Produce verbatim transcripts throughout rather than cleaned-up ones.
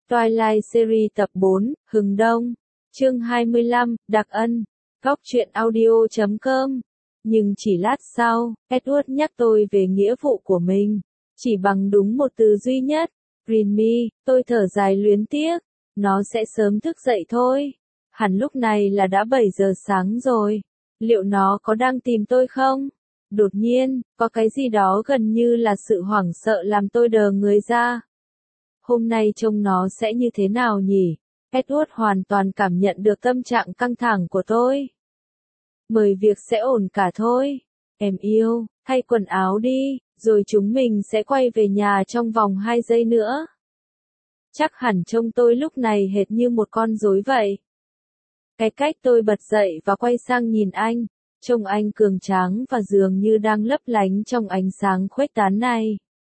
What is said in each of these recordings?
Twilight Series tập bốn, Hừng Đông. Chương hai mươi lăm, Đặc Ân. Góc truyện audio chấm com. Nhưng chỉ lát sau, Edward nhắc tôi về nghĩa vụ của mình. Chỉ bằng đúng một từ duy nhất. Remy, tôi thở dài luyến tiếc. Nó sẽ sớm thức dậy thôi. Hẳn lúc này là đã bảy giờ sáng rồi. Liệu nó có đang tìm tôi không? Đột nhiên, có cái gì đó gần như là sự hoảng sợ làm tôi đờ người ra. Hôm nay trông nó sẽ như thế nào nhỉ? Edward hoàn toàn cảm nhận được tâm trạng căng thẳng của tôi. Mời việc sẽ ổn cả thôi. Em yêu, thay quần áo đi, rồi chúng mình sẽ quay về nhà trong vòng hai giây nữa. Chắc hẳn trông tôi lúc này hệt như một con rối vậy. Cái cách tôi bật dậy và quay sang nhìn anh, trông anh cường tráng và dường như đang lấp lánh trong ánh sáng khuếch tán này.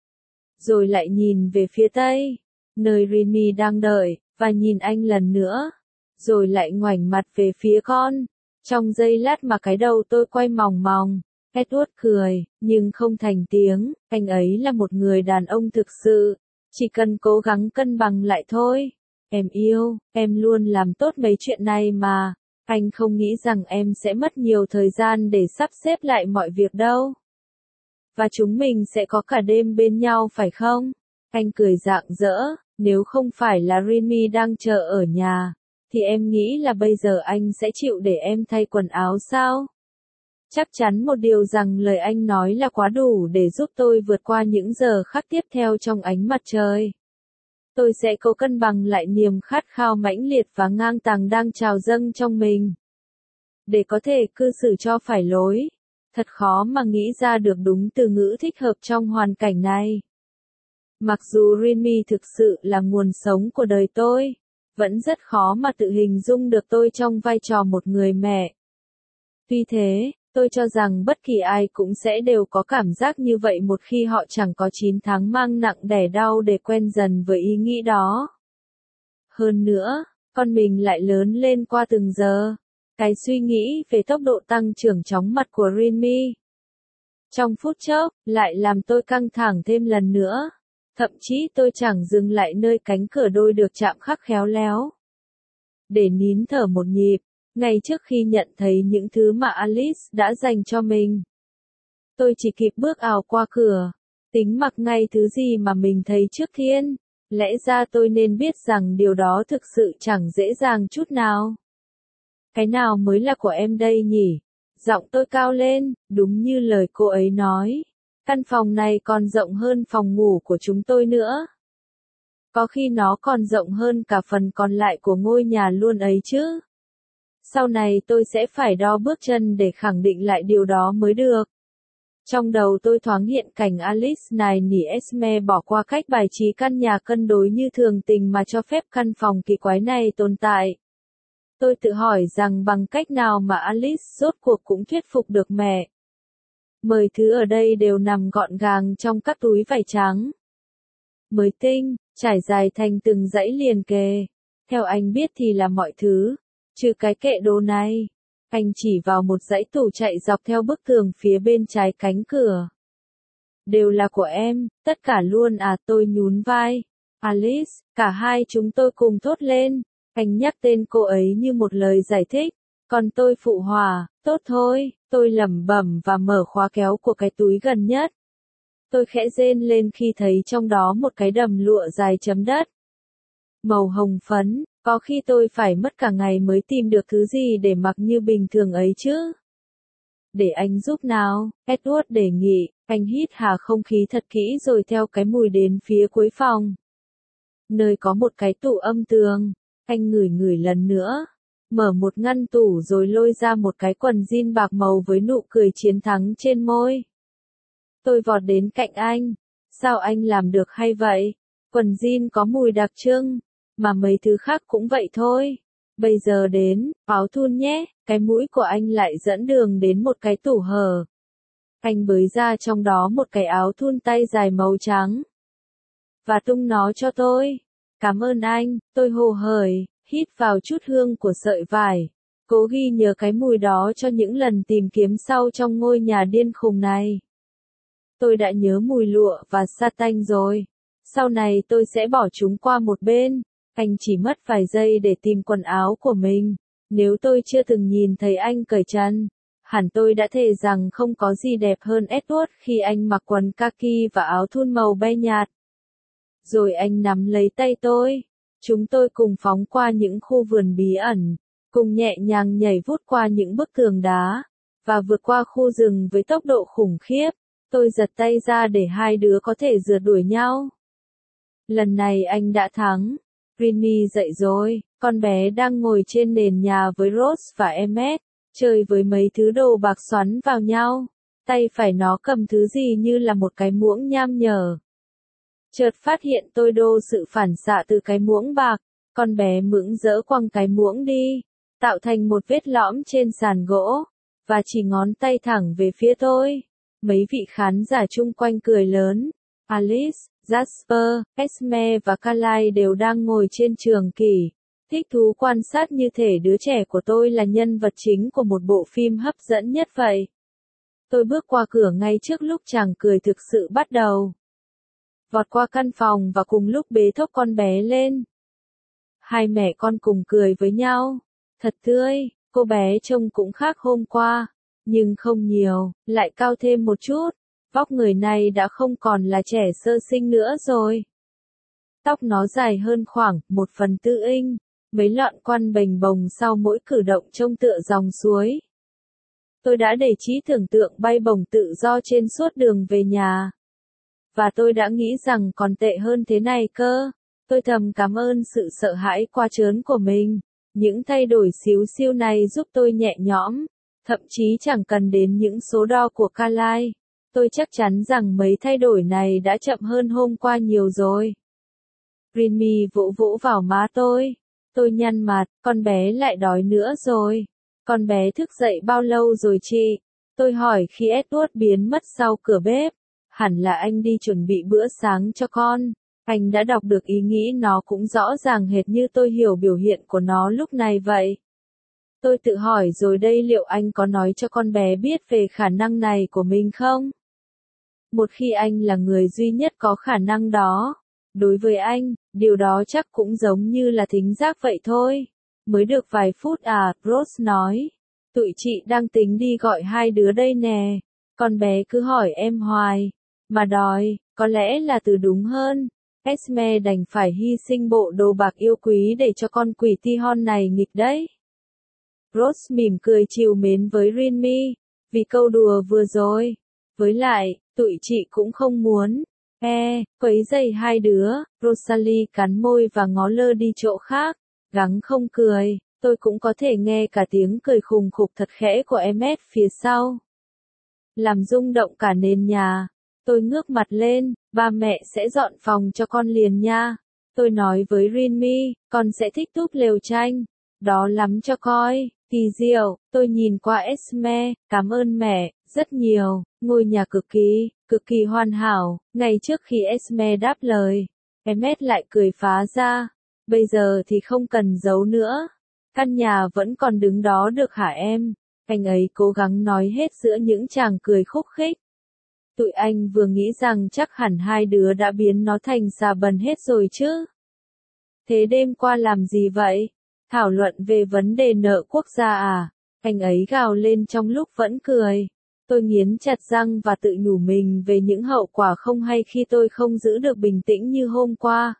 Rồi lại nhìn về phía tây, nơi Remy đang đợi, và nhìn anh lần nữa. Rồi lại ngoảnh mặt về phía con. Trong giây lát mà cái đầu tôi quay mòng mòng, Edward cười, nhưng không thành tiếng. Anh ấy là một người đàn ông thực sự, chỉ cần cố gắng cân bằng lại thôi. Em yêu, em luôn làm tốt mấy chuyện này mà. Anh không nghĩ rằng em sẽ mất nhiều thời gian để sắp xếp lại mọi việc đâu. Và chúng mình sẽ có cả đêm bên nhau phải không? Anh cười rạng rỡ, nếu không phải là Remy đang chờ ở nhà, thì em nghĩ là bây giờ anh sẽ chịu để em thay quần áo sao? Chắc chắn một điều rằng lời anh nói là quá đủ để giúp tôi vượt qua những giờ khắc tiếp theo trong ánh mặt trời. Tôi sẽ cố cân bằng lại niềm khát khao mãnh liệt và ngang tàng đang trào dâng trong mình. Để có thể cư xử cho phải lối. Thật khó mà nghĩ ra được đúng từ ngữ thích hợp trong hoàn cảnh này. Mặc dù Remy thực sự là nguồn sống của đời tôi, vẫn rất khó mà tự hình dung được tôi trong vai trò một người mẹ. Tuy thế, tôi cho rằng bất kỳ ai cũng sẽ đều có cảm giác như vậy một khi họ chẳng có chín tháng mang nặng đẻ đau để quen dần với ý nghĩ đó. Hơn nữa, con mình lại lớn lên qua từng giờ. Cái suy nghĩ về tốc độ tăng trưởng chóng mặt của Remy trong phút chốc lại làm tôi căng thẳng thêm lần nữa. Thậm chí tôi chẳng dừng lại nơi cánh cửa đôi được chạm khắc khéo léo. Để nín thở một nhịp, ngay trước khi nhận thấy những thứ mà Alice đã dành cho mình. Tôi chỉ kịp bước ào qua cửa, tính mặc ngay thứ gì mà mình thấy trước tiên. Lẽ ra tôi nên biết rằng điều đó thực sự chẳng dễ dàng chút nào. Cái nào mới là của em đây nhỉ? Giọng tôi cao lên, đúng như lời cô ấy nói. Căn phòng này còn rộng hơn phòng ngủ của chúng tôi nữa. Có khi nó còn rộng hơn cả phần còn lại của ngôi nhà luôn ấy chứ. Sau này tôi sẽ phải đo bước chân để khẳng định lại điều đó mới được. Trong đầu tôi thoáng hiện cảnh Alice này nỉ Esme bỏ qua cách bài trí căn nhà cân đối như thường tình mà cho phép căn phòng kỳ quái này tồn tại. Tôi tự hỏi rằng bằng cách nào mà Alice rốt cuộc cũng thuyết phục được mẹ. Mười thứ ở đây đều nằm gọn gàng trong các túi vải trắng. Mới tinh, trải dài thành từng dãy liền kề. Theo anh biết thì là mọi thứ, trừ cái kệ đồ này. Anh chỉ vào một dãy tủ chạy dọc theo bức tường phía bên trái cánh cửa. Đều là của em, tất cả luôn à, tôi nhún vai. Alice, cả hai chúng tôi cùng thốt lên. Anh nhắc tên cô ấy như một lời giải thích. Còn tôi phụ họa, tốt thôi, tôi lẩm bẩm và mở khóa kéo của cái túi gần nhất. Tôi khẽ rên lên khi thấy trong đó một cái đầm lụa dài chấm đất. Màu hồng phấn, có khi tôi phải mất cả ngày mới tìm được thứ gì để mặc như bình thường ấy chứ. Để anh giúp nào, Edward đề nghị, anh hít hà không khí thật kỹ rồi theo cái mùi đến phía cuối phòng. Nơi có một cái tủ âm tường, anh ngửi ngửi lần nữa. Mở một ngăn tủ rồi lôi ra một cái quần jean bạc màu với nụ cười chiến thắng trên môi. Tôi vọt đến cạnh anh. Sao anh làm được hay vậy? Quần jean có mùi đặc trưng, mà mấy thứ khác cũng vậy thôi. Bây giờ đến, áo thun nhé. Cái mũi của anh lại dẫn đường đến một cái tủ hở. Anh bới ra trong đó một cái áo thun tay dài màu trắng. Và tung nó cho tôi. Cảm ơn anh, tôi hồ hởi. Hít vào chút hương của sợi vải, cố ghi nhớ cái mùi đó cho những lần tìm kiếm sau trong ngôi nhà điên khùng này. Tôi đã nhớ mùi lụa và sa tanh rồi, sau này tôi sẽ bỏ chúng qua một bên. Anh chỉ mất vài giây để tìm quần áo của mình. Nếu tôi chưa từng nhìn thấy anh cởi trần, hẳn tôi đã thề rằng không có gì đẹp hơn Edward khi anh mặc quần kaki và áo thun màu be nhạt. Rồi anh nắm lấy tay tôi. Chúng tôi cùng phóng qua những khu vườn bí ẩn, cùng nhẹ nhàng nhảy vút qua những bức tường đá, và vượt qua khu rừng với tốc độ khủng khiếp. Tôi giật tay ra để hai đứa có thể rượt đuổi nhau. Lần này anh đã thắng. Rinny dậy rồi, con bé đang ngồi trên nền nhà với Rose và Emmet, chơi với mấy thứ đồ bạc xoắn vào nhau. Tay phải nó cầm thứ gì như là một cái muỗng nham nhở. Chợt phát hiện tôi đô sự phản xạ từ cái muỗng bạc, con bé mững dỡ quăng cái muỗng đi, tạo thành một vết lõm trên sàn gỗ, và chỉ ngón tay thẳng về phía tôi. Mấy vị khán giả chung quanh cười lớn. Alice, Jasper, Esme và Carly đều đang ngồi trên trường kỷ, thích thú quan sát như thể đứa trẻ của tôi là nhân vật chính của một bộ phim hấp dẫn nhất vậy. Tôi bước qua cửa ngay trước lúc chàng cười thực sự bắt đầu. Vọt qua căn phòng và cùng lúc bế thốc con bé lên. Hai mẹ con cùng cười với nhau. Thật tươi, cô bé trông cũng khác hôm qua, nhưng không nhiều, lại cao thêm một chút. Vóc người này đã không còn là trẻ sơ sinh nữa rồi. Tóc nó dài hơn khoảng một phần tư inch, mấy lọn quăn bềnh bồng sau mỗi cử động trông tựa dòng suối. Tôi đã để trí tưởng tượng bay bổng tự do trên suốt đường về nhà. Và tôi đã nghĩ rằng còn tệ hơn thế này cơ. Tôi thầm cảm ơn sự sợ hãi quá trớn của mình. Những thay đổi xíu xiu này giúp tôi nhẹ nhõm. Thậm chí chẳng cần đến những số đo của Carly. Tôi chắc chắn rằng mấy thay đổi này đã chậm hơn hôm qua nhiều rồi. Rinny vỗ vỗ vào má tôi. Tôi nhăn mặt, con bé lại đói nữa rồi. Con bé thức dậy bao lâu rồi chị? Tôi hỏi khi Edward biến mất sau cửa bếp. Hẳn là anh đi chuẩn bị bữa sáng cho con. Anh đã đọc được ý nghĩ nó cũng rõ ràng hệt như tôi hiểu biểu hiện của nó lúc này vậy. Tôi tự hỏi rồi đây liệu anh có nói cho con bé biết về khả năng này của mình không? Một khi anh là người duy nhất có khả năng đó, đối với anh, điều đó chắc cũng giống như là thính giác vậy thôi. Mới được vài phút à, Rose nói. Tụi chị đang tính đi gọi hai đứa đây nè. Con bé cứ hỏi em hoài. Mà đòi, có lẽ là từ đúng hơn. Esme đành phải hy sinh bộ đồ bạc yêu quý để cho con quỷ Tihon này nghịch đấy. Rose mỉm cười trìu mến với Rinny, vì câu đùa vừa rồi. Với lại, tụi chị cũng không muốn, e, quấy rầy hai đứa. Rosalie cắn môi và ngó lơ đi chỗ khác, gắng không cười. Tôi cũng có thể nghe cả tiếng cười khùng khục thật khẽ của Emmet phía sau. Làm rung động cả nền nhà. Tôi ngước mặt lên, ba mẹ sẽ dọn phòng cho con liền nha. Tôi nói với Rinny, con sẽ thích túp lều tranh. Đó lắm cho coi, kỳ diệu. Tôi nhìn qua Esme, cảm ơn mẹ, rất nhiều. Ngôi nhà cực kỳ, cực kỳ hoàn hảo. Ngay trước khi Esme đáp lời, Emmet lại cười phá ra. Bây giờ thì không cần giấu nữa. Căn nhà vẫn còn đứng đó được hả em? Anh ấy cố gắng nói hết giữa những tràng cười khúc khích. Tụi anh vừa nghĩ rằng chắc hẳn hai đứa đã biến nó thành xà bần hết rồi chứ. Thế đêm qua làm gì vậy? Thảo luận về vấn đề nợ quốc gia à? Anh ấy gào lên trong lúc vẫn cười. Tôi nghiến chặt răng và tự nhủ mình về những hậu quả không hay khi tôi không giữ được bình tĩnh như hôm qua.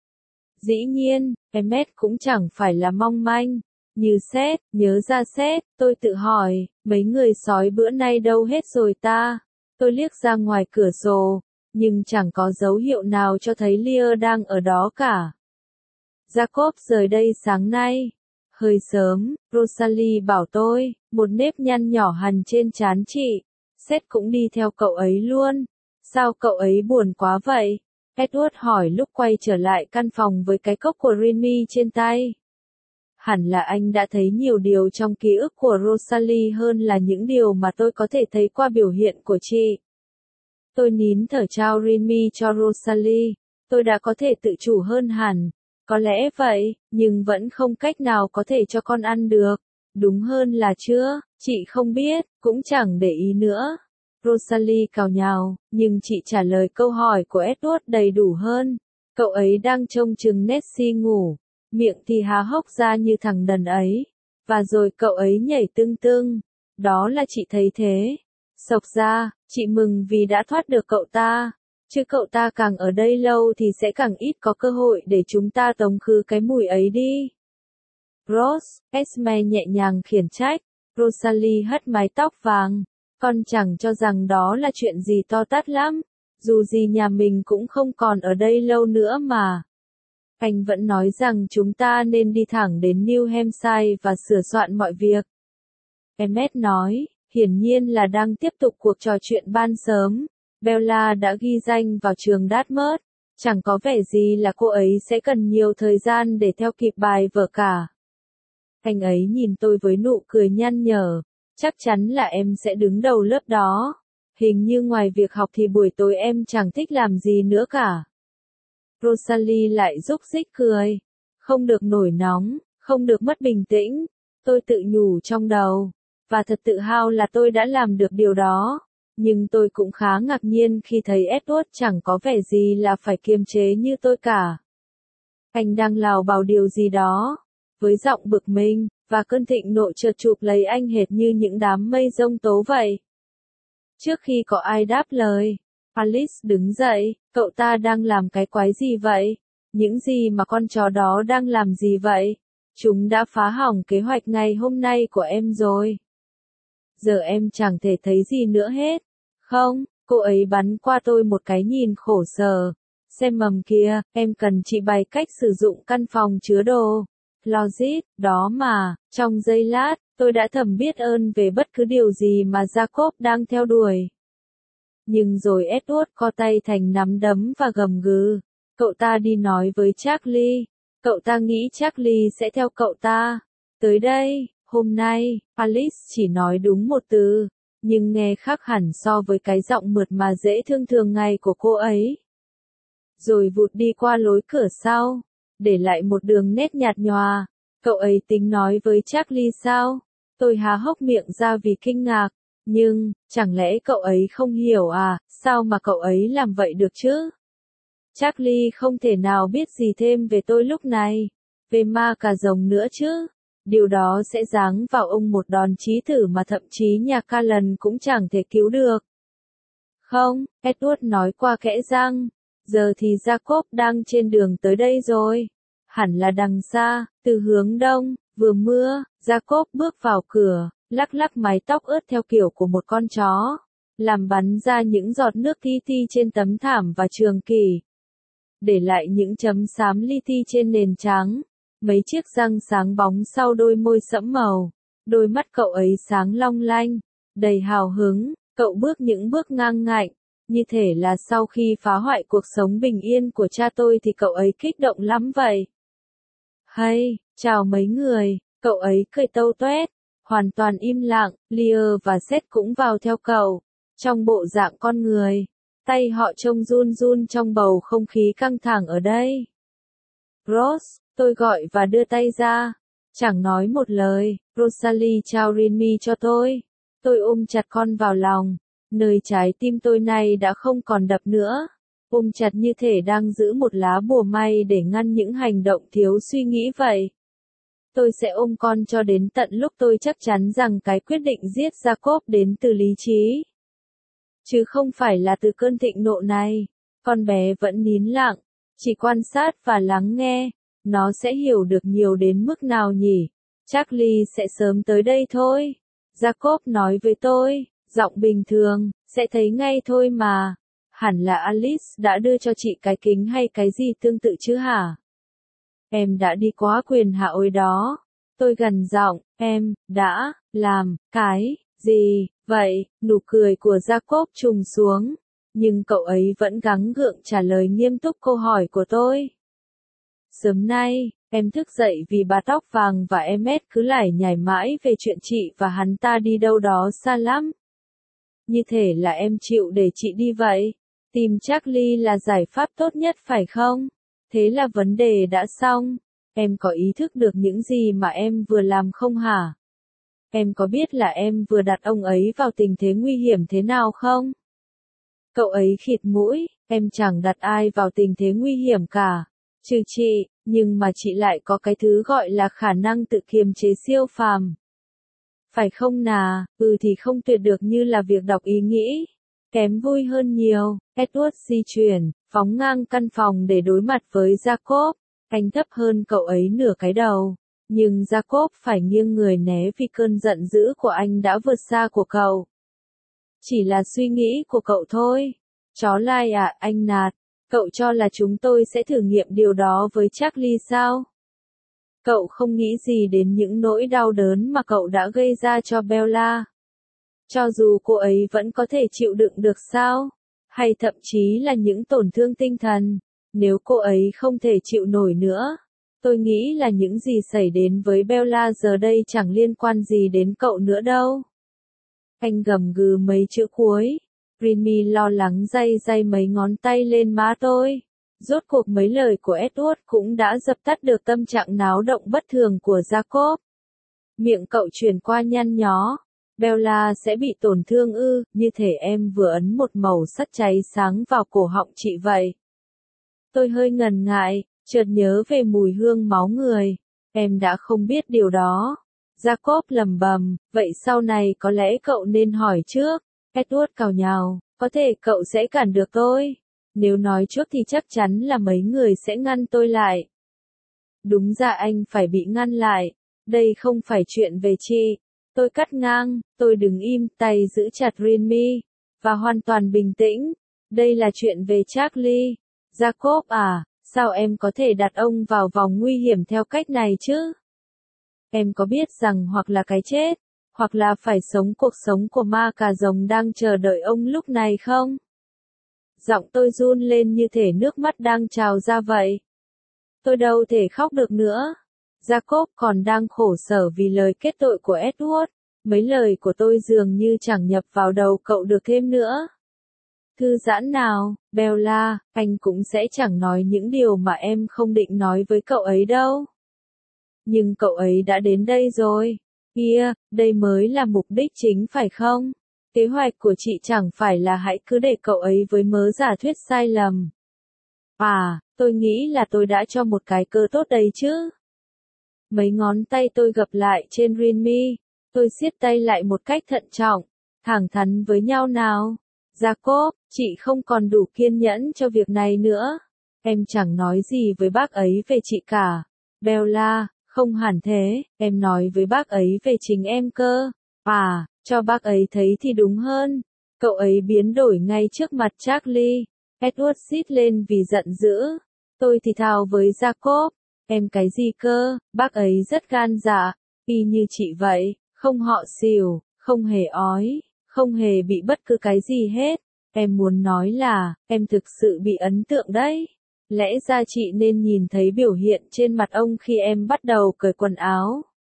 Dĩ nhiên, Emmet cũng chẳng phải là mong manh. Như Seth, nhớ ra Seth, tôi tự hỏi, mấy người sói bữa nay đâu hết rồi ta? Tôi liếc ra ngoài cửa sổ, nhưng chẳng có dấu hiệu nào cho thấy Lear đang ở đó cả. Jacob rời đây sáng nay. Hơi sớm, Rosalie bảo tôi, một nếp nhăn nhỏ hằn trên trán chị. Seth cũng đi theo cậu ấy luôn. Sao cậu ấy buồn quá vậy? Edward hỏi lúc quay trở lại căn phòng với cái cốc của Rinny trên tay. Hẳn là anh đã thấy nhiều điều trong ký ức của Rosalie hơn là những điều mà tôi có thể thấy qua biểu hiện của chị. Tôi nín thở trao Rinny cho Rosalie. Tôi đã có thể tự chủ hơn hẳn. Có lẽ vậy, nhưng vẫn không cách nào có thể cho con ăn được. Đúng hơn là chưa, chị không biết, cũng chẳng để ý nữa. Rosalie cào nhào, nhưng chị trả lời câu hỏi của Edward đầy đủ hơn. Cậu ấy đang trông chừng Nessie ngủ. miệng thì há hốc ra như thằng đần ấy. Và rồi cậu ấy nhảy tưng tưng. Đó là chị thấy thế. Sộc ra, chị mừng vì đã thoát được cậu ta. Chứ cậu ta càng ở đây lâu thì sẽ càng ít có cơ hội để chúng ta tống khứ cái mùi ấy đi. Rose, Esme nhẹ nhàng khiển trách. Rosalie hất mái tóc vàng. Con chẳng cho rằng đó là chuyện gì to tát lắm. Dù gì nhà mình cũng không còn ở đây lâu nữa mà. Anh vẫn nói rằng chúng ta nên đi thẳng đến New Hampshire và sửa soạn mọi việc. Emmet nói, hiển nhiên là đang tiếp tục cuộc trò chuyện ban sớm. Bella đã ghi danh vào trường Dartmouth. Chẳng có vẻ gì là cô ấy sẽ cần nhiều thời gian để theo kịp bài vở cả. Anh ấy nhìn tôi với nụ cười nhăn nhở. Chắc chắn là em sẽ đứng đầu lớp đó. Hình như ngoài việc học thì buổi tối em chẳng thích làm gì nữa cả. Rosalie lại rúc rích cười. Không được nổi nóng, không được mất bình tĩnh. Tôi tự nhủ trong đầu. Và thật tự hào là tôi đã làm được điều đó. Nhưng tôi cũng khá ngạc nhiên khi thấy Edward chẳng có vẻ gì là phải kiềm chế như tôi cả. Anh đang lào bào điều gì đó. Với giọng bực mình, và cơn thịnh nộ chợt chụp lấy anh hệt như những đám mây giông tố vậy. Trước khi có ai đáp lời, Alice đứng dậy, cậu ta đang làm cái quái gì vậy? Những gì mà con chó đó đang làm gì vậy? Chúng đã phá hỏng kế hoạch ngày hôm nay của em rồi. Giờ em chẳng thể thấy gì nữa hết. Không, cô ấy bắn qua tôi một cái nhìn khổ sở. Xem mầm kia, em cần chị bày cách sử dụng căn phòng chứa đồ. Logic, đó mà, trong giây lát, tôi đã thầm biết ơn về bất cứ điều gì mà Jacob đang theo đuổi. Nhưng rồi Edward co tay thành nắm đấm và gầm gừ. Cậu ta đi nói với Charlie. Cậu ta nghĩ Charlie sẽ theo cậu ta. Tới đây, hôm nay, Alice chỉ nói đúng một từ, nhưng nghe khác hẳn so với cái giọng mượt mà dễ thương thường ngày của cô ấy. Rồi vụt đi qua lối cửa sau, để lại một đường nét nhạt nhòa. Cậu ấy tính nói với Charlie sao? Tôi há hốc miệng ra vì kinh ngạc. Nhưng, chẳng lẽ cậu ấy không hiểu à, sao mà cậu ấy làm vậy được chứ? Charlie không thể nào biết gì thêm về tôi lúc này, về ma cà rồng nữa chứ. Điều đó sẽ giáng vào ông một đòn chí tử mà thậm chí nhà Callan cũng chẳng thể cứu được. Không, Edward nói qua kẽ răng. Giờ thì Jacob đang trên đường tới đây rồi. Hẳn là đằng xa, từ hướng đông, vừa mưa, Jacob bước vào cửa, lắc lắc mái tóc ướt theo kiểu của một con chó, làm bắn ra những giọt nước ti ti trên tấm thảm và trường kỷ, để lại những chấm xám li ti trên nền trắng, mấy chiếc răng sáng bóng sau đôi môi sẫm màu, đôi mắt cậu ấy sáng long lanh, đầy hào hứng, cậu bước những bước ngang ngạnh, như thể là sau khi phá hoại cuộc sống bình yên của cha tôi thì cậu ấy kích động lắm vậy. Hay, chào mấy người, cậu ấy cười tâu toét, hoàn toàn im lặng, Lear và Seth cũng vào theo cậu, trong bộ dạng con người, tay họ trông run run trong bầu không khí căng thẳng ở đây. Rose, tôi gọi và đưa tay ra, chẳng nói một lời, Rosalie trao Rinmy cho tôi, tôi ôm chặt con vào lòng, nơi trái tim tôi nay đã không còn đập nữa. Ôm chặt như thể đang giữ một lá bùa may để ngăn những hành động thiếu suy nghĩ vậy. Tôi sẽ ôm con cho đến tận lúc tôi chắc chắn rằng cái quyết định giết Jacob đến từ lý trí. Chứ không phải là từ cơn thịnh nộ này. Con bé vẫn nín lặng, chỉ quan sát và lắng nghe. Nó sẽ hiểu được nhiều đến mức nào nhỉ? Charlie sẽ sớm tới đây thôi. Jacob nói với tôi, giọng bình thường, sẽ thấy ngay thôi mà. Hẳn là Alice đã đưa cho chị cái kính hay cái gì tương tự chứ hả? Em đã đi quá quyền hạ ôi đó. Tôi gần giọng, em, đã, làm, cái, gì, vậy, nụ cười của Jacob trùng xuống. Nhưng cậu ấy vẫn gắng gượng trả lời nghiêm túc câu hỏi của tôi. Sớm nay, em thức dậy vì bà tóc vàng và Emmet cứ lải nhải mãi về chuyện chị và hắn ta đi đâu đó xa lắm. Như thể là em chịu để chị đi vậy. Tìm Charlie là giải pháp tốt nhất phải không? Thế là vấn đề đã xong. Em có ý thức được những gì mà em vừa làm không hả? Em có biết là em vừa đặt ông ấy vào tình thế nguy hiểm thế nào không? Cậu ấy khịt mũi, em chẳng đặt ai vào tình thế nguy hiểm cả. Trừ chị, nhưng mà chị lại có cái thứ gọi là khả năng tự kiềm chế siêu phàm. Phải không nà, ừ thì không tuyệt được như là việc đọc ý nghĩ. Kém vui hơn nhiều. Edward di chuyển, phóng ngang căn phòng để đối mặt với Jacob. Anh thấp hơn cậu ấy nửa cái đầu. Nhưng Jacob phải nghiêng người né vì cơn giận dữ của anh đã vượt xa của cậu. Chỉ là suy nghĩ của cậu thôi. Chó lai à, anh nạt. Cậu cho là chúng tôi sẽ thử nghiệm điều đó với Charlie sao? Cậu không nghĩ gì đến những nỗi đau đớn mà cậu đã gây ra cho Bella. Cho dù cô ấy vẫn có thể chịu đựng được sao? Hay thậm chí là những tổn thương tinh thần. Nếu cô ấy không thể chịu nổi nữa. Tôi nghĩ là những gì xảy đến với Bella giờ đây chẳng liên quan gì đến cậu nữa đâu. Anh gầm gừ mấy chữ cuối. Remy lo lắng day day mấy ngón tay lên má tôi. Rốt cuộc mấy lời của Edward cũng đã dập tắt được tâm trạng náo động bất thường của Jacob. Miệng cậu chuyển qua nhăn nhó. Bella sẽ bị tổn thương ư, như thể em vừa ấn một mẩu sắt cháy sáng vào cổ họng chị vậy. Tôi hơi ngần ngại, chợt nhớ về mùi hương máu người. Em đã không biết điều đó. Jacob lẩm bẩm, vậy sau này có lẽ cậu nên hỏi trước. Edward cào nhào, có thể cậu sẽ cản được tôi. Nếu nói trước thì chắc chắn là mấy người sẽ ngăn tôi lại. Đúng ra anh phải bị ngăn lại. Đây không phải chuyện về chị. Tôi cắt ngang, tôi đứng im, tay giữ chặt Remy. Và hoàn toàn bình tĩnh. Đây là chuyện về Charlie. Jacob à, sao em có thể đặt ông vào vòng nguy hiểm theo cách này chứ? Em có biết rằng hoặc là cái chết, hoặc là phải sống cuộc sống của ma cà rồng đang chờ đợi ông lúc này không? Giọng tôi run lên như thể nước mắt đang trào ra vậy. Tôi đâu thể khóc được nữa. Jacob còn đang khổ sở vì lời kết tội của Edward. Mấy lời của tôi dường như chẳng nhập vào đầu cậu được thêm nữa. Thư giãn nào, Bella, anh cũng sẽ chẳng nói những điều mà em không định nói với cậu ấy đâu. Nhưng cậu ấy đã đến đây rồi. Kia, đây mới là mục đích chính phải không? Kế hoạch của chị chẳng phải là hãy cứ để cậu ấy với mớ giả thuyết sai lầm. À, tôi nghĩ là tôi đã cho một cái cơ tốt đấy chứ. Mấy ngón tay tôi gập lại trên Remy. Tôi siết tay lại một cách thận trọng. Thẳng thắn với nhau nào. Jacob, chị không còn đủ kiên nhẫn cho việc này nữa. Em chẳng nói gì với bác ấy về chị cả. Bella, không hẳn thế, em nói với bác ấy về chính em cơ. À, cho bác ấy thấy thì đúng hơn. Cậu ấy biến đổi ngay trước mặt Charlie. Edward xít lên vì giận dữ. Tôi thì thào với Jacob. Em cái gì cơ, bác ấy rất gan dạ. Y như chị vậy, không họ xỉu, không hề ói, không hề bị bất cứ cái gì hết. Em muốn nói là, em thực sự bị ấn tượng đấy. Lẽ ra chị nên nhìn thấy biểu hiện trên mặt ông khi em bắt đầu cởi quần áo.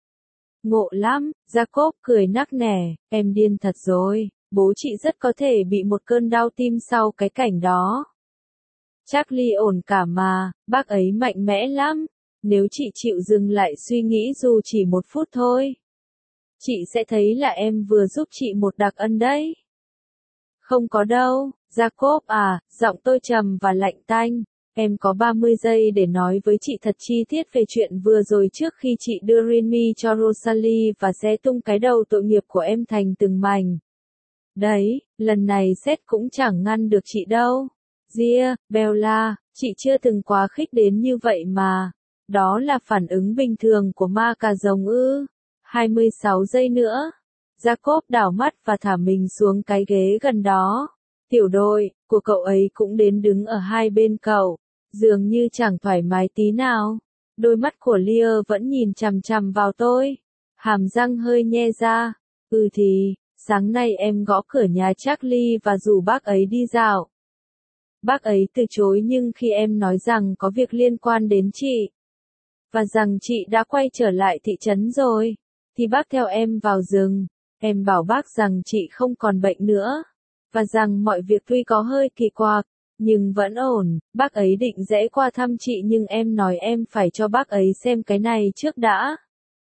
Ngộ lắm, Jacob cười nắc nẻ, em điên thật rồi, bố chị rất có thể bị một cơn đau tim sau cái cảnh đó. Charlie ổn cả mà, bác ấy mạnh mẽ lắm, nếu chị chịu dừng lại suy nghĩ dù chỉ một phút thôi. Chị sẽ thấy là em vừa giúp chị một đặc ân đấy. Không có đâu, Jacob à, giọng tôi trầm và lạnh tanh. Em có ba mươi giây để nói với chị thật chi tiết về chuyện vừa rồi trước khi chị đưa Remy cho Rosalie và xé tung cái đầu tội nghiệp của em thành từng mảnh. Đấy, lần này Seth cũng chẳng ngăn được chị đâu. Dear, Bella, chị chưa từng quá khích đến như vậy mà. Đó là phản ứng bình thường của ma cà rồng ư. hai mươi sáu giây nữa. Jacob đảo mắt và thả mình xuống cái ghế gần đó. Tiểu đội của cậu ấy cũng đến đứng ở hai bên cậu. Dường như chẳng thoải mái tí nào. Đôi mắt của Lear vẫn nhìn chằm chằm vào tôi. Hàm răng hơi nhe ra. Ừ thì, sáng nay em gõ cửa nhà Charlie và rủ bác ấy đi dạo. Bác ấy từ chối nhưng khi em nói rằng có việc liên quan đến chị. Và rằng chị đã quay trở lại thị trấn rồi. Thì bác theo em vào rừng. Em bảo bác rằng chị không còn bệnh nữa. Và rằng mọi việc tuy có hơi kỳ quặc. Nhưng vẫn ổn, bác ấy định rẽ qua thăm chị nhưng em nói em phải cho bác ấy xem cái này trước đã.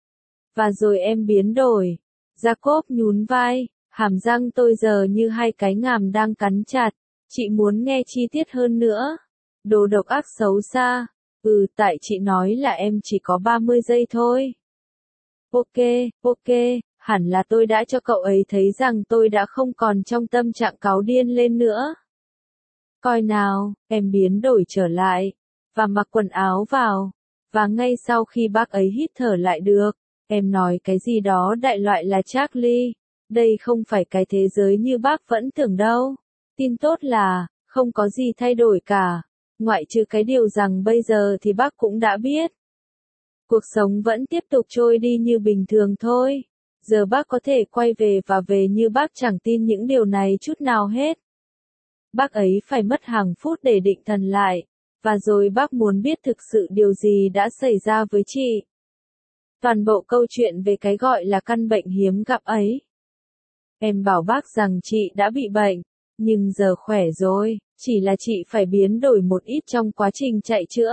Và rồi em biến đổi. Jacob nhún vai, hàm răng tôi giờ như hai cái ngàm đang cắn chặt. Chị muốn nghe chi tiết hơn nữa. Đồ độc ác xấu xa. Ừ, tại chị nói là em chỉ có ba mươi giây thôi. Ok, ok, hẳn là tôi đã cho cậu ấy thấy rằng tôi đã không còn trong tâm trạng cáu điên lên nữa. Coi nào, em biến đổi trở lại, và mặc quần áo vào, và ngay sau khi bác ấy hít thở lại được, em nói cái gì đó đại loại là Charlie, đây không phải cái thế giới như bác vẫn tưởng đâu. Tin tốt là, không có gì thay đổi cả, ngoại trừ cái điều rằng bây giờ thì bác cũng đã biết. Cuộc sống vẫn tiếp tục trôi đi như bình thường thôi. Giờ bác có thể quay về và về như bác chẳng tin những điều này chút nào hết. Bác ấy phải mất hàng phút để định thần lại, và rồi bác muốn biết thực sự điều gì đã xảy ra với chị. Toàn bộ câu chuyện về cái gọi là căn bệnh hiếm gặp ấy. Em bảo bác rằng chị đã bị bệnh, nhưng giờ khỏe rồi, chỉ là chị phải biến đổi một ít trong quá trình chạy chữa.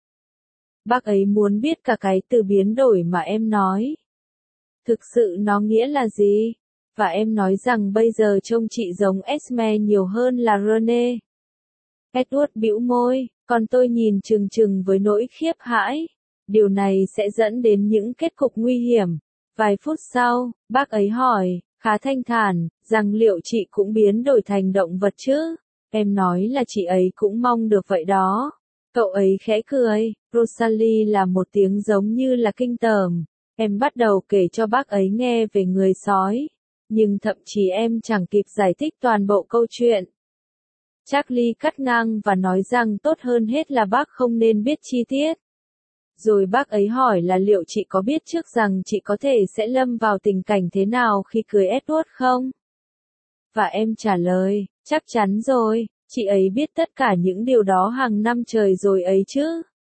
Bác ấy muốn biết cả cái từ biến đổi mà em nói. Thực sự nó nghĩa là gì? Và em nói rằng bây giờ trông chị giống Esme nhiều hơn là Rene. Edward bĩu môi, còn tôi nhìn chừng chừng với nỗi khiếp hãi. Điều này sẽ dẫn đến những kết cục nguy hiểm. Vài phút sau, bác ấy hỏi, khá thanh thản, rằng liệu chị cũng biến đổi thành động vật chứ? Em nói là chị ấy cũng mong được vậy đó. Cậu ấy khẽ cười, Rosalie là một tiếng giống như là kinh tởm. Em bắt đầu kể cho bác ấy nghe về người sói. Nhưng thậm chí em chẳng kịp giải thích toàn bộ câu chuyện. Charlie cắt ngang và nói rằng tốt hơn hết là bác không nên biết chi tiết. Rồi bác ấy hỏi là liệu chị có biết trước rằng chị có thể sẽ lâm vào tình cảnh thế nào khi cưới Edward không? Và em trả lời, chắc chắn rồi, chị ấy biết tất cả những điều đó hàng năm trời rồi ấy chứ.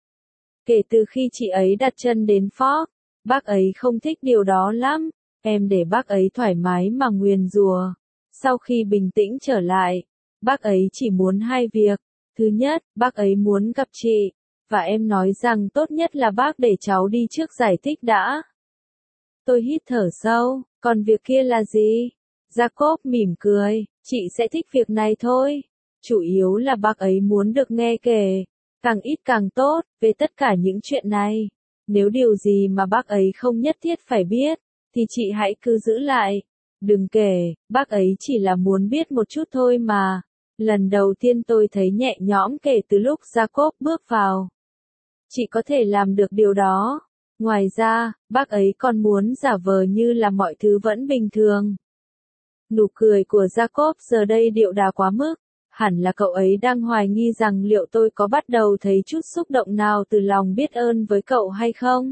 Kể từ khi chị ấy đặt chân đến Ford, bác ấy không thích điều đó lắm, em để bác ấy thoải mái mà nguyền rủa. Sau khi bình tĩnh trở lại, bác ấy chỉ muốn hai việc. Thứ nhất, bác ấy muốn gặp chị, và em nói rằng tốt nhất là bác để cháu đi trước giải thích đã. Tôi hít thở sâu, còn việc kia là gì? Jacob mỉm cười, chị sẽ thích việc này thôi. Chủ yếu là bác ấy muốn được nghe kể, càng ít càng tốt, về tất cả những chuyện này. Nếu điều gì mà bác ấy không nhất thiết phải biết, thì chị hãy cứ giữ lại. Đừng kể, bác ấy chỉ là muốn biết một chút thôi mà. Lần đầu tiên tôi thấy nhẹ nhõm kể từ lúc Jacob bước vào. Chị có thể làm được điều đó. Ngoài ra, bác ấy còn muốn giả vờ như là mọi thứ vẫn bình thường. Nụ cười của Jacob giờ đây điệu đà quá mức. Hẳn là cậu ấy đang hoài nghi rằng liệu tôi có bắt đầu thấy chút xúc động nào từ lòng biết ơn với cậu hay không.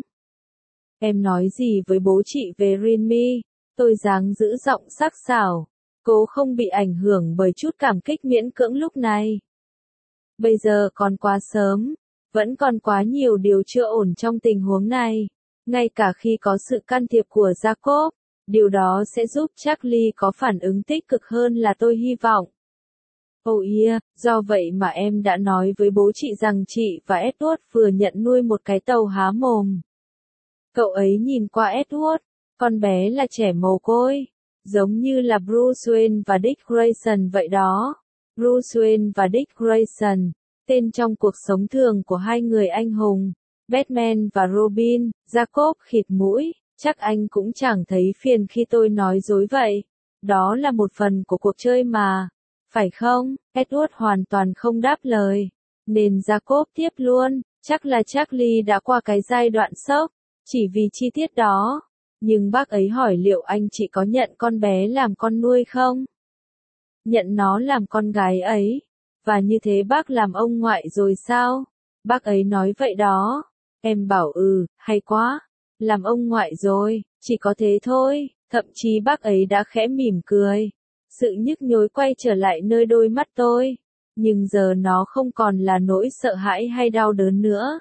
Em nói gì với bố chị về Rinmi? Tôi dáng giữ giọng sắc sảo, cố không bị ảnh hưởng bởi chút cảm kích miễn cưỡng lúc này. Bây giờ còn quá sớm, vẫn còn quá nhiều điều chưa ổn trong tình huống này. Ngay cả khi có sự can thiệp của Jacob, điều đó sẽ giúp Charlie có phản ứng tích cực hơn là tôi hy vọng. Oh yeah, do vậy mà em đã nói với bố chị rằng chị và Edward vừa nhận nuôi một cái tàu há mồm. Cậu ấy nhìn qua Edward, con bé là trẻ mồ côi, giống như là Bruce Wayne và Dick Grayson vậy đó. Bruce Wayne và Dick Grayson, tên trong cuộc sống thường của hai người anh hùng, Batman và Robin. Jacob khịt mũi, chắc anh cũng chẳng thấy phiền khi tôi nói dối vậy. Đó là một phần của cuộc chơi mà, phải không? Edward hoàn toàn không đáp lời, nên Jacob tiếp luôn, chắc là Charlie đã qua cái giai đoạn sốc, chỉ vì chi tiết đó. Nhưng bác ấy hỏi liệu anh chị có nhận con bé làm con nuôi không? Nhận nó làm con gái ấy. Và như thế bác làm ông ngoại rồi sao? Bác ấy nói vậy đó. Em bảo ừ, hay quá. Làm ông ngoại rồi, chỉ có thế thôi. Thậm chí bác ấy đã khẽ mỉm cười. Sự nhức nhối quay trở lại nơi đôi mắt tôi. Nhưng giờ nó không còn là nỗi sợ hãi hay đau đớn nữa.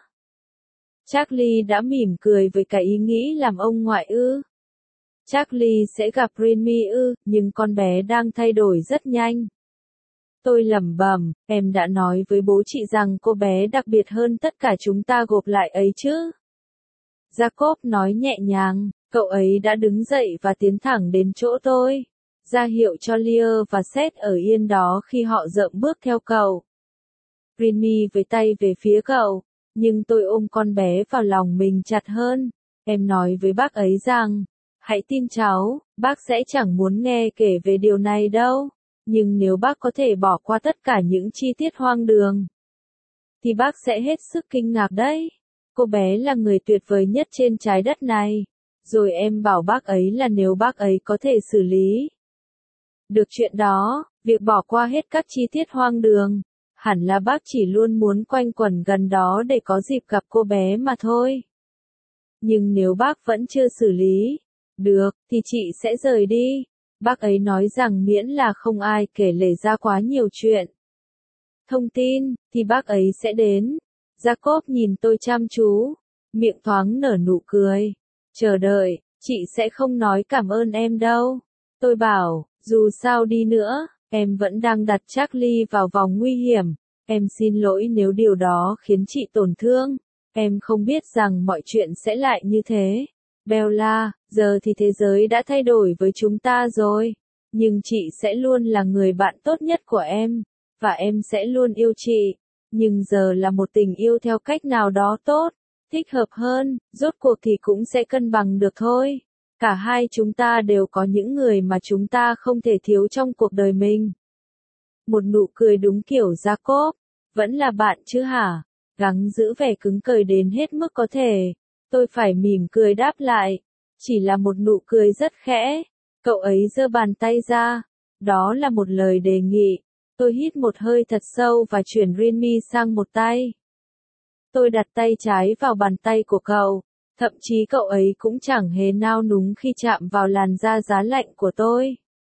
Charlie đã mỉm cười với cái ý nghĩ làm ông ngoại ư. Charlie sẽ gặp Remy ư, nhưng con bé đang thay đổi rất nhanh. Tôi lẩm bẩm, em đã nói với bố chị rằng cô bé đặc biệt hơn tất cả chúng ta gộp lại ấy chứ. Jacob nói nhẹ nhàng, cậu ấy đã đứng dậy và tiến thẳng đến chỗ tôi, ra hiệu cho Lear và Seth ở yên đó khi họ dậm bước theo cậu. Remy với tay về phía cậu, Nhưng tôi ôm con bé vào lòng mình chặt hơn. Em nói với bác ấy rằng, hãy tin cháu, bác sẽ chẳng muốn nghe kể về điều này đâu. Nhưng nếu bác có thể bỏ qua tất cả những chi tiết hoang đường, thì bác sẽ hết sức kinh ngạc đấy. Cô bé là người tuyệt vời nhất trên trái đất này. Rồi em bảo bác ấy là nếu bác ấy có thể xử lý được chuyện đó, việc bỏ qua hết các chi tiết hoang đường, hẳn là bác chỉ luôn muốn quanh quẩn gần đó để có dịp gặp cô bé mà thôi. Nhưng nếu bác vẫn chưa xử lý được, thì chị sẽ rời đi. Bác ấy nói rằng miễn là không ai kể lể ra quá nhiều chuyện thông tin, thì bác ấy sẽ đến. Jacob nhìn tôi chăm chú, miệng thoáng nở nụ cười. Chờ đợi, chị sẽ không nói cảm ơn em đâu. Tôi bảo, dù sao đi nữa, em vẫn đang đặt Charlie vào vòng nguy hiểm. Em xin lỗi nếu điều đó khiến chị tổn thương. Em không biết rằng mọi chuyện sẽ lại như thế. Bella, giờ thì thế giới đã thay đổi với chúng ta rồi. Nhưng chị sẽ luôn là người bạn tốt nhất của em. Và em sẽ luôn yêu chị. Nhưng giờ là một tình yêu theo cách nào đó tốt, thích hợp hơn, rốt cuộc thì cũng sẽ cân bằng được thôi. Cả hai chúng ta đều có những người mà chúng ta không thể thiếu trong cuộc đời mình. Một nụ cười đúng kiểu Jacob. Vẫn là bạn chứ hả? Gắng giữ vẻ cứng cỏi đến hết mức có thể. Tôi phải mỉm cười đáp lại. Chỉ là một nụ cười rất khẽ. Cậu ấy giơ bàn tay ra. Đó là một lời đề nghị. Tôi hít một hơi thật sâu và chuyển Rinmi sang một tay. Tôi đặt tay trái vào bàn tay của cậu. Thậm chí cậu ấy cũng chẳng hề nao núng khi chạm vào làn da giá lạnh của tôi.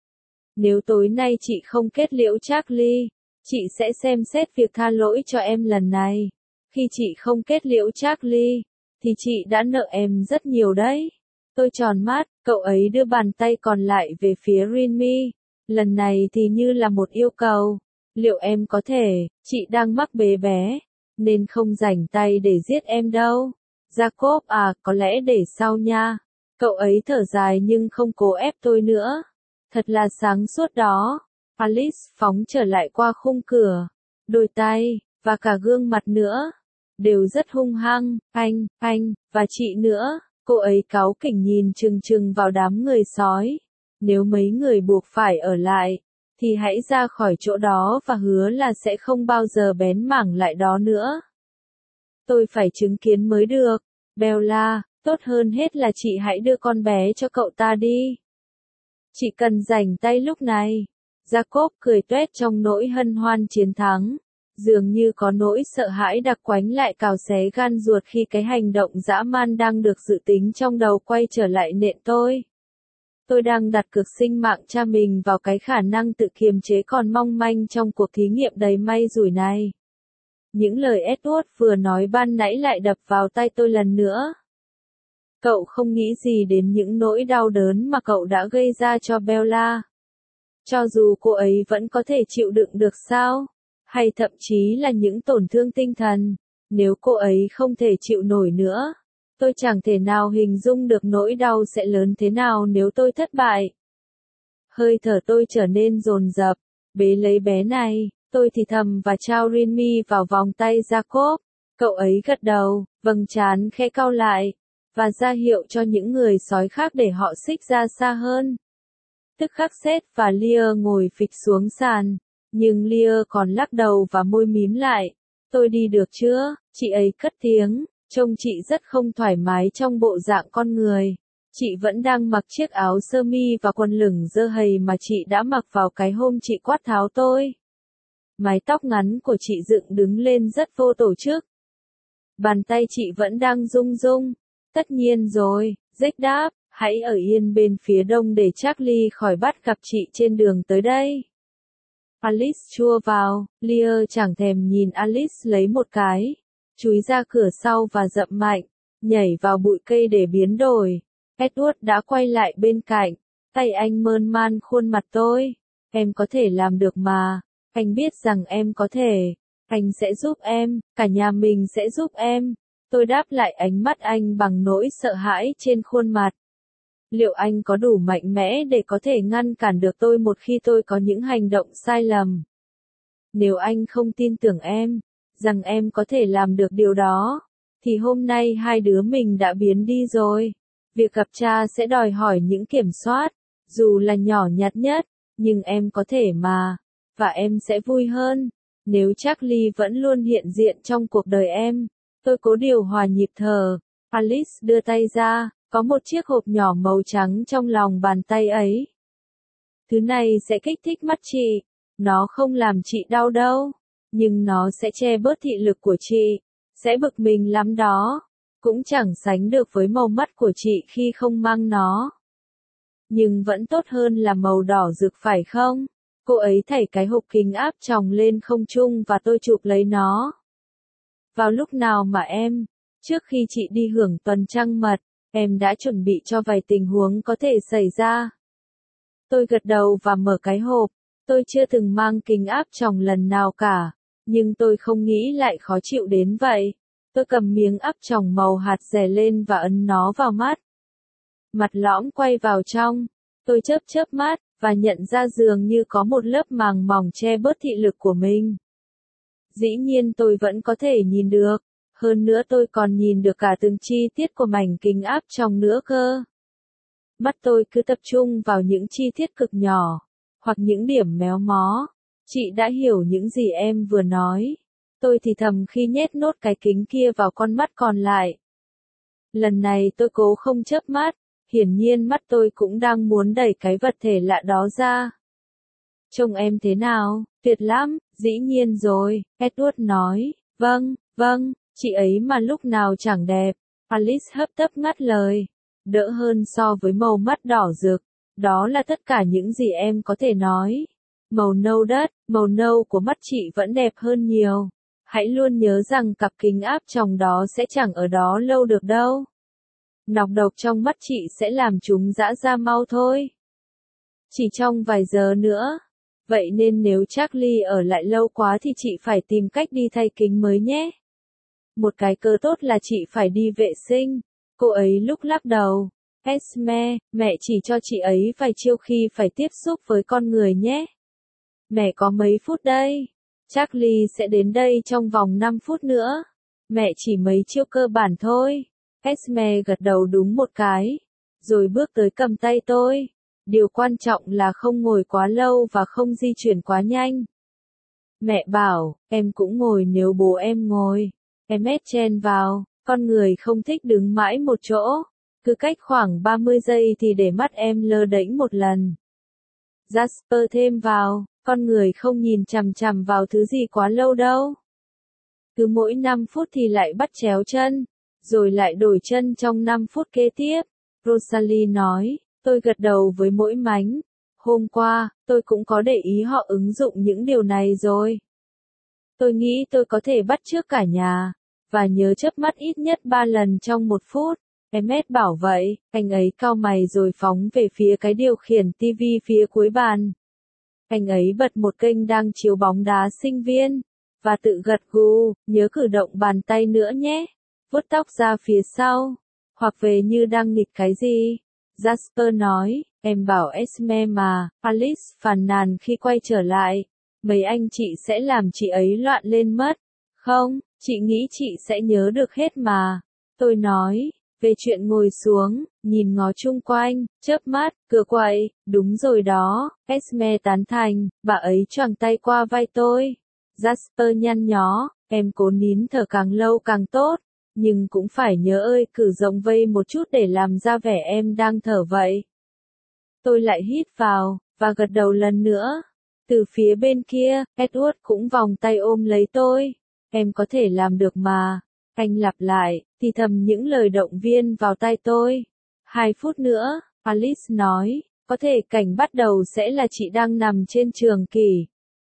Nếu tối nay chị không kết liễu Charlie, chị sẽ xem xét việc tha lỗi cho em lần này. Khi chị không kết liễu Charlie, thì chị đã nợ em rất nhiều đấy. Tôi tròn mắt, cậu ấy đưa bàn tay còn lại về phía Rinmi. Lần này thì như là một yêu cầu. Liệu em có thể, chị đang mắc bế bé, nên không rảnh tay để giết em đâu. Jacob à, có lẽ để sau nha. Cậu ấy thở dài nhưng không cố ép tôi nữa. Thật là sáng suốt đó. Alice phóng trở lại qua khung cửa. Đôi tay, và cả gương mặt nữa. Đều rất hung hăng, anh, anh, và chị nữa. Cô ấy cáu kỉnh nhìn chừng chừng vào đám người sói. Nếu mấy người buộc phải ở lại, thì hãy ra khỏi chỗ đó và hứa là sẽ không bao giờ bén mảng lại đó nữa. Tôi phải chứng kiến mới được. Bella, tốt hơn hết là chị hãy đưa con bé cho cậu ta đi. Chị cần rảnh tay lúc này. Jacob cười tuét trong nỗi hân hoan chiến thắng. Dường như có nỗi sợ hãi đặc quánh lại cào xé gan ruột khi cái hành động dã man đang được dự tính trong đầu quay trở lại nện tôi. Tôi đang đặt cược sinh mạng cha mình vào cái khả năng tự kiềm chế còn mong manh trong cuộc thí nghiệm đầy may rủi này. Những lời Edward vừa nói ban nãy lại đập vào tay tôi lần nữa. Cậu không nghĩ gì đến những nỗi đau đớn mà cậu đã gây ra cho Bella. Cho dù cô ấy vẫn có thể chịu đựng được sao? Hay thậm chí là những tổn thương tinh thần, nếu cô ấy không thể chịu nổi nữa. Tôi chẳng thể nào hình dung được nỗi đau sẽ lớn thế nào nếu tôi thất bại. Hơi thở tôi trở nên dồn dập, bế lấy bé này, tôi thì thầm và trao Rinmi vào vòng tay Jacob. Cậu ấy gật đầu, vầng trán khẽ cau lại, và ra hiệu cho những người sói khác để họ xích ra xa hơn. Tức khắc Seth và Leah ngồi phịch xuống sàn, nhưng Leah còn lắc đầu và môi mím lại. Tôi đi được chưa? Chị ấy cất tiếng. Trông chị rất không thoải mái trong bộ dạng con người. Chị vẫn đang mặc chiếc áo sơ mi và quần lửng dơ hầy mà chị đã mặc vào cái hôm chị quát tháo tôi. Mái tóc ngắn của chị dựng đứng lên rất vô tổ chức. Bàn tay chị vẫn đang rung rung. Tất nhiên rồi, Jack đáp, hãy ở yên bên phía đông để Charlie khỏi bắt gặp chị trên đường tới đây. Alice chua vào, Leah chẳng thèm nhìn Alice lấy một cái. Chúi ra cửa sau và dậm mạnh, nhảy vào bụi cây để biến đổi. Edward đã quay lại bên cạnh, tay anh mơn man khuôn mặt tôi. Em có thể làm được mà, anh biết rằng em có thể. Anh sẽ giúp em, cả nhà mình sẽ giúp em. Tôi đáp lại ánh mắt anh bằng nỗi sợ hãi trên khuôn mặt. Liệu anh có đủ mạnh mẽ để có thể ngăn cản được tôi một khi tôi có những hành động sai lầm? Nếu anh không tin tưởng em, rằng em có thể làm được điều đó, thì hôm nay hai đứa mình đã biến đi rồi. Việc gặp cha sẽ đòi hỏi những kiểm soát, dù là nhỏ nhặt nhất, nhưng em có thể mà, và em sẽ vui hơn. Nếu Charlie vẫn luôn hiện diện trong cuộc đời em. Tôi cố điều hòa nhịp thở. Alice đưa tay ra, có một chiếc hộp nhỏ màu trắng trong lòng bàn tay ấy. Thứ này sẽ kích thích mắt chị. Nó không làm chị đau đâu, nhưng nó sẽ che bớt thị lực của chị. Sẽ bực mình lắm đó. Cũng chẳng sánh được với màu mắt của chị khi không mang nó. Nhưng vẫn tốt hơn là màu đỏ rực phải không? Cô ấy thảy cái hộp kính áp tròng lên không trung và tôi chụp lấy nó. Vào lúc nào mà em, trước khi chị đi hưởng tuần trăng mật, em đã chuẩn bị cho vài tình huống có thể xảy ra. Tôi gật đầu và mở cái hộp. Tôi chưa từng mang kính áp tròng lần nào cả, nhưng tôi không nghĩ lại khó chịu đến vậy. Tôi cầm miếng áp tròng màu hạt rẻ lên và ấn nó vào mắt. Mặt lõm quay vào trong. Tôi chớp chớp mắt, và nhận ra dường như có một lớp màng mỏng che bớt thị lực của mình. Dĩ nhiên tôi vẫn có thể nhìn được. Hơn nữa tôi còn nhìn được cả từng chi tiết của mảnh kính áp tròng nữa cơ. Mắt tôi cứ tập trung vào những chi tiết cực nhỏ, hoặc những điểm méo mó. Chị đã hiểu những gì em vừa nói. Tôi thì thầm khi nhét nốt cái kính kia vào con mắt còn lại. Lần này tôi cố không chớp mắt. Hiển nhiên mắt tôi cũng đang muốn đẩy cái vật thể lạ đó ra. Trông em thế nào? Tuyệt lắm, dĩ nhiên rồi, Edward nói. Vâng, vâng, chị ấy mà lúc nào chẳng đẹp. Alice hấp tấp ngắt lời. Đỡ hơn so với màu mắt đỏ rực. Đó là tất cả những gì em có thể nói. Màu nâu đất, màu nâu của mắt chị vẫn đẹp hơn nhiều. Hãy luôn nhớ rằng cặp kính áp tròng đó sẽ chẳng ở đó lâu được đâu. Nọc độc trong mắt chị sẽ làm chúng giã ra mau thôi. Chỉ trong vài giờ nữa. Vậy nên nếu Charlie ở lại lâu quá thì chị phải tìm cách đi thay kính mới nhé. Một cái cơ tốt là chị phải đi vệ sinh. Cô ấy lúc lắc đầu. Esme, mẹ chỉ cho chị ấy vài chiêu khi phải tiếp xúc với con người nhé. Mẹ có mấy phút đây? Charlie sẽ đến đây trong vòng năm phút nữa. Mẹ chỉ mấy chiêu cơ bản thôi. Esme gật đầu đúng một cái, rồi bước tới cầm tay tôi. Điều quan trọng là không ngồi quá lâu và không di chuyển quá nhanh. Mẹ bảo, em cũng ngồi nếu bố em ngồi. Em ép chen vào, con người không thích đứng mãi một chỗ. Cứ cách khoảng ba mươi giây thì để mắt em lơ đễnh một lần. Jasper thêm vào, con người không nhìn chằm chằm vào thứ gì quá lâu đâu. Cứ mỗi năm phút thì lại bắt chéo chân. Rồi lại đổi chân trong năm phút kế tiếp. Rosalie nói, tôi gật đầu với mỗi mánh. Hôm qua, tôi cũng có để ý họ ứng dụng những điều này rồi. Tôi nghĩ tôi có thể bắt chước cả nhà, và nhớ chớp mắt ít nhất ba lần trong một phút. Emmet bảo vậy, anh ấy cau mày rồi phóng về phía cái điều khiển tivi phía cuối bàn. Anh ấy bật một kênh đang chiếu bóng đá sinh viên, và tự gật gù, nhớ cử động bàn tay nữa nhé. Vuốt tóc ra phía sau, hoặc về như đang nghịch cái gì. Jasper nói, em bảo Esme mà. Alice phàn nàn khi quay trở lại. Mấy anh chị sẽ làm chị ấy loạn lên mất. Không, chị nghĩ chị sẽ nhớ được hết mà. Tôi nói, về chuyện ngồi xuống, nhìn ngó chung quanh, chớp mắt, cửa quậy, đúng rồi đó. Esme tán thành, bà ấy choàng tay qua vai tôi. Jasper nhăn nhó, em cố nín thở càng lâu càng tốt. Nhưng cũng phải nhớ ơi cử rộng vây một chút để làm ra vẻ em đang thở vậy. Tôi lại hít vào, và gật đầu lần nữa. Từ phía bên kia, Edward cũng vòng tay ôm lấy tôi. Em có thể làm được mà. Anh lặp lại, thì thầm những lời động viên vào tai tôi. Hai phút nữa, Alice nói, có thể cảnh bắt đầu sẽ là chị đang nằm trên trường kỷ.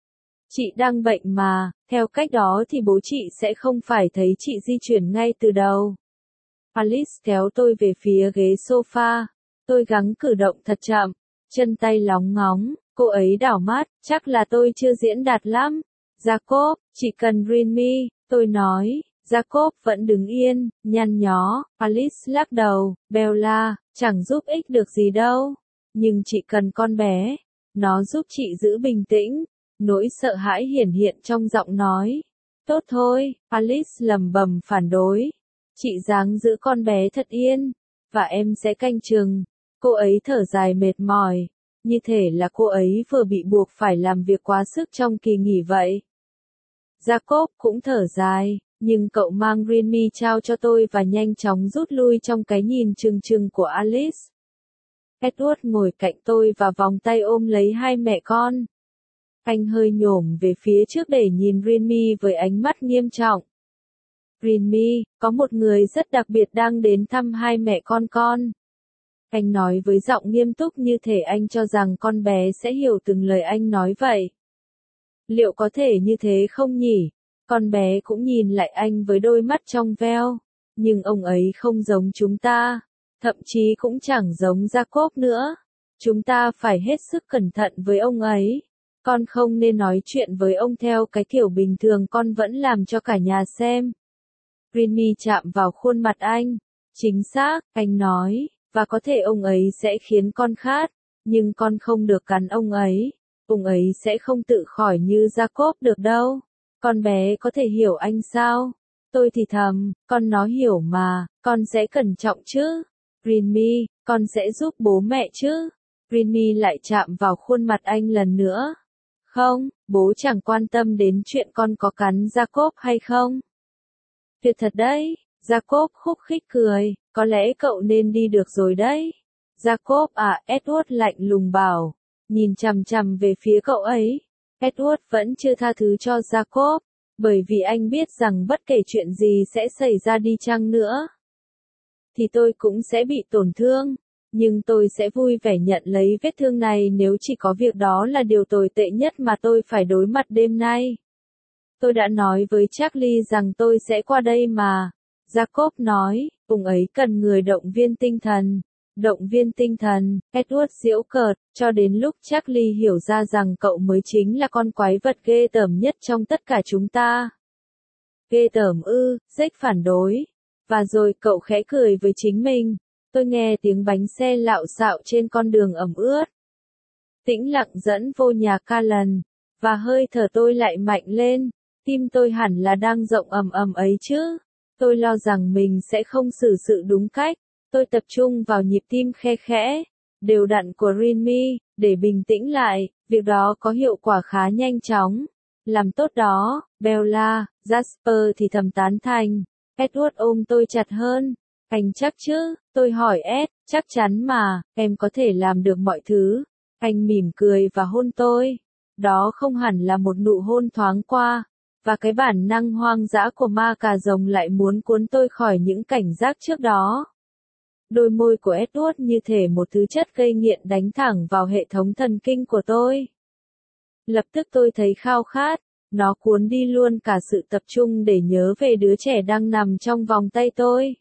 Chị đang bệnh mà, theo cách đó thì bố chị sẽ không phải thấy chị di chuyển ngay từ đầu. Alice kéo tôi về phía ghế sofa. Tôi gắng cử động thật chậm, chân tay lóng ngóng, cô ấy đảo mắt, chắc là tôi chưa diễn đạt lắm. Jacob, chỉ cần read me, tôi nói. Jacob vẫn đứng yên, nhăn nhó. Alice lắc đầu, Bella, chẳng giúp ích được gì đâu. Nhưng chị cần con bé. Nó giúp chị giữ bình tĩnh. Nỗi sợ hãi hiển hiện trong giọng nói. Tốt thôi, Alice lầm bầm phản đối. Chị dáng giữ con bé thật yên, và em sẽ canh chừng. Cô ấy thở dài mệt mỏi, như thể là cô ấy vừa bị buộc phải làm việc quá sức trong kỳ nghỉ vậy. Jacob cũng thở dài, nhưng cậu mang Remy trao cho tôi và nhanh chóng rút lui trong cái nhìn trừng trừng của Alice. Edward ngồi cạnh tôi và vòng tay ôm lấy hai mẹ con. Anh hơi nhổm về phía trước để nhìn Remy với ánh mắt nghiêm trọng. Remy, có một người rất đặc biệt đang đến thăm hai mẹ con con. Anh nói với giọng nghiêm túc như thể anh cho rằng con bé sẽ hiểu từng lời anh nói vậy. Liệu có thể như thế không nhỉ? Con bé cũng nhìn lại anh với đôi mắt trong veo. Nhưng ông ấy không giống chúng ta. Thậm chí cũng chẳng giống Jacob nữa. Chúng ta phải hết sức cẩn thận với ông ấy. Con không nên nói chuyện với ông theo cái kiểu bình thường con vẫn làm cho cả nhà xem. Remy chạm vào khuôn mặt anh. Chính xác, anh nói, và có thể ông ấy sẽ khiến con khát, nhưng con không được cắn ông ấy. Ông ấy sẽ không tự khỏi như Jacob được đâu. Con bé có thể hiểu anh sao? Tôi thì thầm, con nó hiểu mà, con sẽ cẩn trọng chứ. Remy, con sẽ giúp bố mẹ chứ. Remy lại chạm vào khuôn mặt anh lần nữa. Không, bố chẳng quan tâm đến chuyện con có cắn Jacob hay không. Tuyệt thật đấy, Jacob khúc khích cười, có lẽ cậu nên đi được rồi đấy. Jacob à, Edward lạnh lùng bảo, nhìn chằm chằm về phía cậu ấy. Edward vẫn chưa tha thứ cho Jacob, bởi vì anh biết rằng bất kể chuyện gì sẽ xảy ra đi chăng nữa, thì tôi cũng sẽ bị tổn thương. Nhưng tôi sẽ vui vẻ nhận lấy vết thương này nếu chỉ có việc đó là điều tồi tệ nhất mà tôi phải đối mặt đêm nay. Tôi đã nói với Charlie rằng tôi sẽ qua đây mà. Jacob nói, ông ấy cần người động viên tinh thần. Động viên tinh thần, Edward giễu cợt, cho đến lúc Charlie hiểu ra rằng cậu mới chính là con quái vật ghê tởm nhất trong tất cả chúng ta. Ghê tởm ư, Jake phản đối. Và rồi cậu khẽ cười với chính mình. Tôi nghe tiếng bánh xe lạo xạo trên con đường ẩm ướt. Tĩnh lặng dẫn vô nhà Callan, và hơi thở tôi lại mạnh lên. Tim tôi hẳn là đang rộng ầm ầm ấy chứ. Tôi lo rằng mình sẽ không xử sự đúng cách. Tôi tập trung vào nhịp tim khe khẽ, đều đặn của Remy, để bình tĩnh lại. Việc đó có hiệu quả khá nhanh chóng. Làm tốt đó, Bella. Jasper thì thầm tán thành. Edward ôm tôi chặt hơn. Anh chắc chứ? Tôi hỏi Ed, chắc chắn mà, em có thể làm được mọi thứ. Anh mỉm cười và hôn tôi. Đó không hẳn là một nụ hôn thoáng qua, và cái bản năng hoang dã của ma cà rồng lại muốn cuốn tôi khỏi những cảnh giác trước đó. Đôi môi của Edward như thể một thứ chất gây nghiện đánh thẳng vào hệ thống thần kinh của tôi. Lập tức tôi thấy khao khát, nó cuốn đi luôn cả sự tập trung để nhớ về đứa trẻ đang nằm trong vòng tay tôi.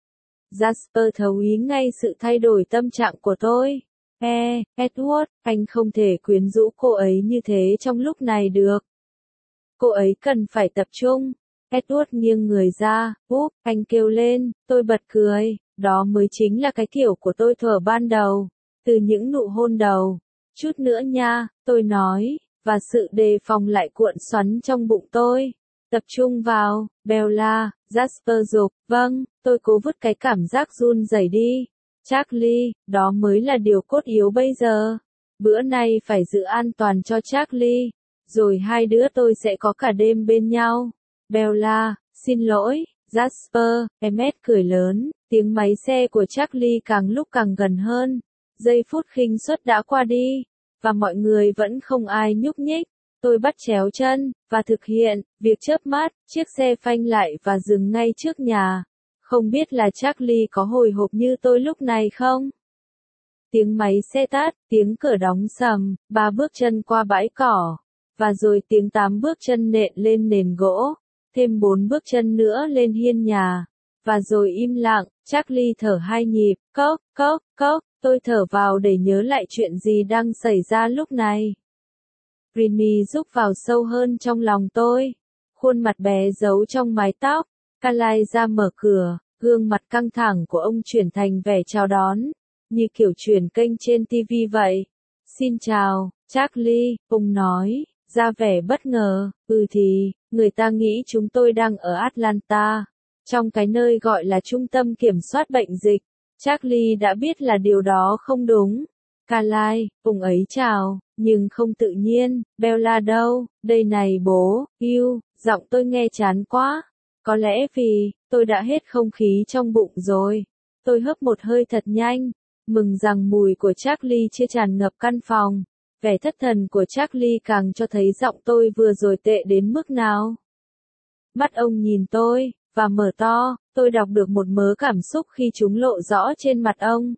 Jasper thấu ý ngay sự thay đổi tâm trạng của tôi. E, Edward, anh không thể quyến rũ cô ấy như thế trong lúc này được. Cô ấy cần phải tập trung. Edward nghiêng người ra, úp, anh kêu lên, tôi bật cười, đó mới chính là cái kiểu của tôi thuở ban đầu, từ những nụ hôn đầu. Chút nữa nha, tôi nói, và sự đề phòng lại cuộn xoắn trong bụng tôi. Tập trung vào, Bella, Jasper dục, vâng, tôi cố vứt cái cảm giác run rẩy đi. Charlie, đó mới là điều cốt yếu bây giờ. Bữa nay phải giữ an toàn cho Charlie, rồi hai đứa tôi sẽ có cả đêm bên nhau. Bella, xin lỗi, Jasper, Emmet cười lớn, tiếng máy xe của Charlie càng lúc càng gần hơn. Giây phút khinh suất đã qua đi, và mọi người vẫn không ai nhúc nhích. Tôi bắt chéo chân, và thực hiện, việc chớp mắt, chiếc xe phanh lại và dừng ngay trước nhà. Không biết là Charlie có hồi hộp như tôi lúc này không? Tiếng máy xe tắt, tiếng cửa đóng sầm, ba bước chân qua bãi cỏ, và rồi tiếng tám bước chân nện lên nền gỗ, thêm bốn bước chân nữa lên hiên nhà, và rồi im lặng. Charlie thở hai nhịp, cốc, cốc, cốc, tôi thở vào để nhớ lại chuyện gì đang xảy ra lúc này. Remy rúc vào sâu hơn trong lòng tôi, khuôn mặt bé giấu trong mái tóc. Calai ra mở cửa, gương mặt căng thẳng của ông chuyển thành vẻ chào đón, như kiểu chuyển kênh trên ti vi vậy. Xin chào, Charlie, ông nói, ra vẻ bất ngờ. Ừ thì, Người ta nghĩ chúng tôi đang ở Atlanta, trong cái nơi gọi là trung tâm kiểm soát bệnh dịch. Charlie đã biết là điều đó không đúng. Carly, ông ấy chào, nhưng không tự nhiên. Bella đâu, đây này bố, yêu, giọng tôi nghe chán quá. Có lẽ vì, tôi đã hết không khí trong bụng rồi. Tôi hớp một hơi thật nhanh, mừng rằng mùi của Charlie chưa tràn ngập căn phòng. Vẻ thất thần của Charlie càng cho thấy giọng tôi vừa rồi tệ đến mức nào. Mắt ông nhìn tôi, và mở to, tôi đọc được một mớ cảm xúc khi chúng lộ rõ trên mặt ông.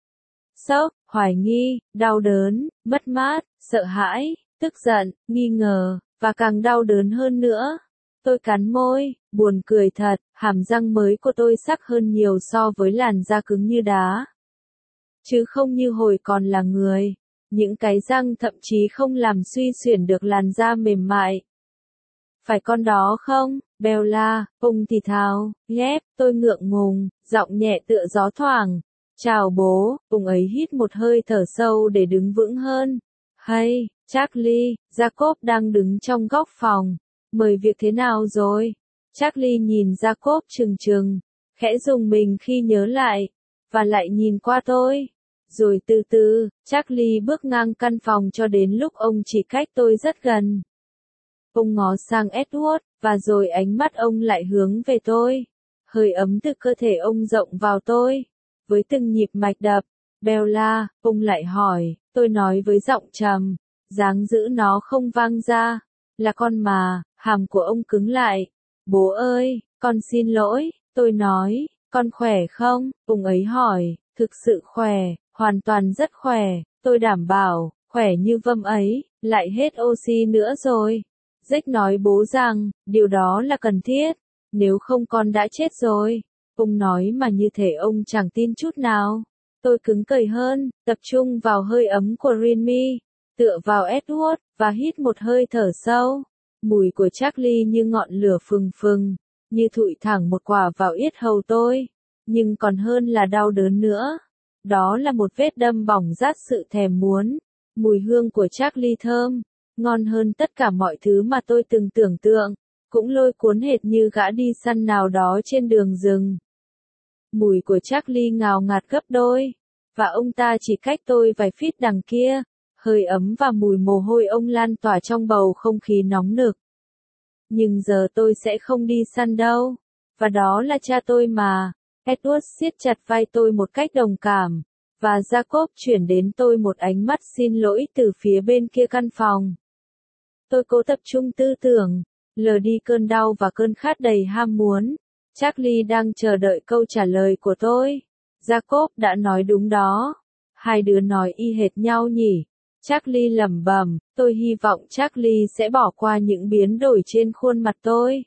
Sốc, hoài nghi, đau đớn, mất mát, sợ hãi, tức giận, nghi ngờ, và càng đau đớn hơn nữa. Tôi cắn môi, buồn cười thật, hàm răng mới của tôi sắc hơn nhiều so với làn da cứng như đá. Chứ không như hồi còn là người. Những cái răng thậm chí không làm suy xuyển được làn da mềm mại. Phải con đó không, Bella, ông thì thào, ghép, tôi ngượng ngùng, giọng nhẹ tựa gió thoảng. Chào bố, ông ấy hít một hơi thở sâu để đứng vững hơn. Hay, Charlie, Jacob đang đứng trong góc phòng. Mời việc thế nào rồi? Charlie nhìn Jacob trừng trừng, khẽ rùng mình khi nhớ lại, và lại nhìn qua tôi. Rồi từ từ, Charlie bước ngang căn phòng cho đến lúc ông chỉ cách tôi rất gần. Ông ngó sang Edward, và rồi ánh mắt ông lại hướng về tôi. Hơi ấm từ cơ thể ông rộng vào tôi. Với từng nhịp mạch đập, Bella, ông lại hỏi, tôi nói với giọng trầm, dáng giữ nó không vang ra. Là con mà, hàm của ông cứng lại. Bố ơi, con xin lỗi, tôi nói, con khỏe không? Ông ấy hỏi, thực sự khỏe, hoàn toàn rất khỏe, tôi đảm bảo, khỏe như vâm ấy, lại hết oxy nữa rồi. Jack nói bố rằng, điều đó là cần thiết, nếu không con đã chết rồi. Ông nói mà như thể ông chẳng tin chút nào. Tôi cứng cởi hơn, tập trung vào hơi ấm của Remy, tựa vào Edward, và hít một hơi thở sâu. Mùi của Charlie như ngọn lửa phừng phừng, như thụi thẳng một quả vào yết hầu tôi. Nhưng còn hơn là đau đớn nữa. Đó là một vết đâm bỏng rát sự thèm muốn. Mùi hương của Charlie thơm, ngon hơn tất cả mọi thứ mà tôi từng tưởng tượng, cũng lôi cuốn hệt như gã đi săn nào đó trên đường rừng. Mùi của Charlie ngào ngạt gấp đôi, và ông ta chỉ cách tôi vài feet đằng kia, hơi ấm và mùi mồ hôi ông lan tỏa trong bầu không khí nóng nực. Nhưng giờ tôi sẽ không đi săn đâu, và đó là cha tôi mà. Edward siết chặt vai tôi một cách đồng cảm, và Jacob chuyển đến tôi một ánh mắt xin lỗi từ phía bên kia căn phòng. Tôi cố tập trung tư tưởng, lờ đi cơn đau và cơn khát đầy ham muốn. Charlie đang chờ đợi câu trả lời của tôi. Jacob đã nói đúng đó. Hai đứa nói y hệt nhau nhỉ? Charlie lẩm bẩm, tôi hy vọng Charlie sẽ bỏ qua những biến đổi trên khuôn mặt tôi,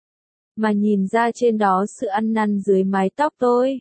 mà nhìn ra trên đó sự ăn năn dưới mái tóc tôi.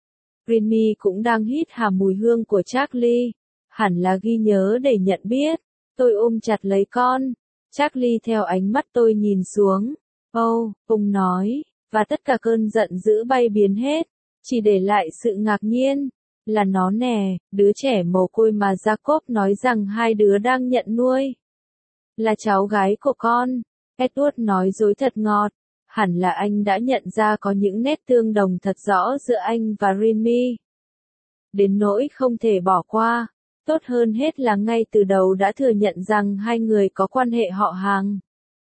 Remy cũng đang hít hà mùi hương của Charlie, hẳn là ghi nhớ để nhận biết. Tôi ôm chặt lấy con. Charlie theo ánh mắt tôi nhìn xuống. Oh, ông nói, và tất cả cơn giận dữ bay biến hết, chỉ để lại sự ngạc nhiên. Là nó nè, đứa trẻ mồ côi mà Jacob nói rằng hai đứa đang nhận nuôi. Là cháu gái của con. Edward nói dối thật ngọt. Hẳn là anh đã nhận ra có những nét tương đồng thật rõ giữa anh và Remy. Đến nỗi không thể bỏ qua. Tốt hơn hết là ngay từ đầu đã thừa nhận rằng hai người có quan hệ họ hàng.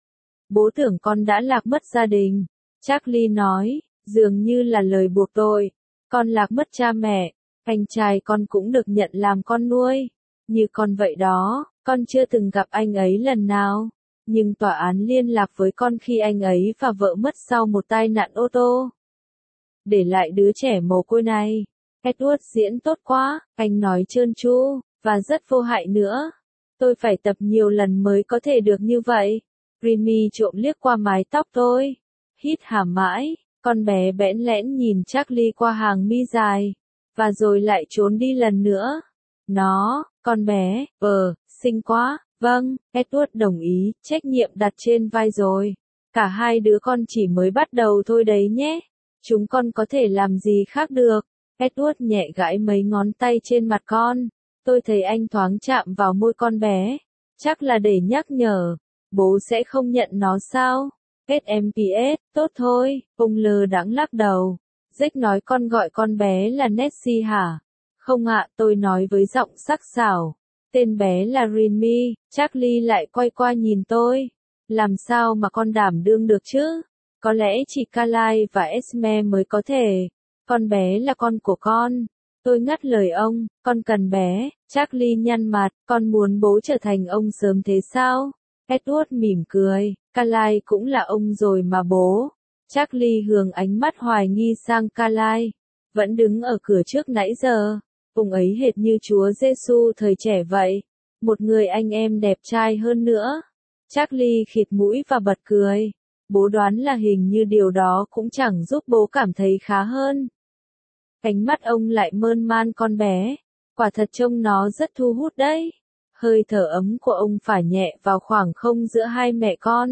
Bố tưởng con đã lạc mất gia đình. Charlie nói, dường như là lời buộc tội. Con lạc mất cha mẹ. Anh trai con cũng được nhận làm con nuôi. Như con vậy đó, con chưa từng gặp anh ấy lần nào. Nhưng tòa án liên lạc với con khi anh ấy và vợ mất sau một tai nạn ô tô. Để lại đứa trẻ mồ côi này. Edward diễn tốt quá, anh nói trơn tru, và rất vô hại nữa. Tôi phải tập nhiều lần mới có thể được như vậy. Remy trộm liếc qua mái tóc tôi. Hít hà mãi, con bé bẽn lẽn nhìn Charlie qua hàng mi dài. Và rồi lại trốn đi lần nữa. Nó, con bé, ờ, xinh quá. Vâng, Edward đồng ý, trách nhiệm đặt trên vai rồi. Cả hai đứa con chỉ mới bắt đầu thôi đấy nhé. Chúng con có thể làm gì khác được. Edward nhẹ gãi mấy ngón tay trên mặt con. Tôi thấy anh thoáng chạm vào môi con bé. Chắc là để nhắc nhở. Bố sẽ không nhận nó sao? ét em pê ét, tốt thôi, ông lơ đãng lắc đầu. Jack nói con gọi con bé là Nessie hả? Không ạ, tôi nói với giọng sắc sảo. Tên bé là Rinmy, Charlie lại quay qua nhìn tôi. Làm sao mà con đảm đương được chứ? Có lẽ chỉ Carly và Esme mới có thể. Con bé là con của con. Tôi ngắt lời ông, con cần bé. Charlie nhăn mặt, con muốn bố trở thành ông sớm thế sao? Edward mỉm cười, Carly cũng là ông rồi mà bố. Charlie hướng ánh mắt hoài nghi sang Carly, vẫn đứng ở cửa trước nãy giờ. Ông ấy hệt như Chúa Giêsu thời trẻ vậy, một người anh em đẹp trai hơn nữa. Charlie khịt mũi và bật cười. Bố đoán là hình như điều đó cũng chẳng giúp bố cảm thấy khá hơn. Ánh mắt ông lại mơn man con bé, quả thật trông nó rất thu hút đấy. Hơi thở ấm của ông phả nhẹ vào khoảng không giữa hai mẹ con.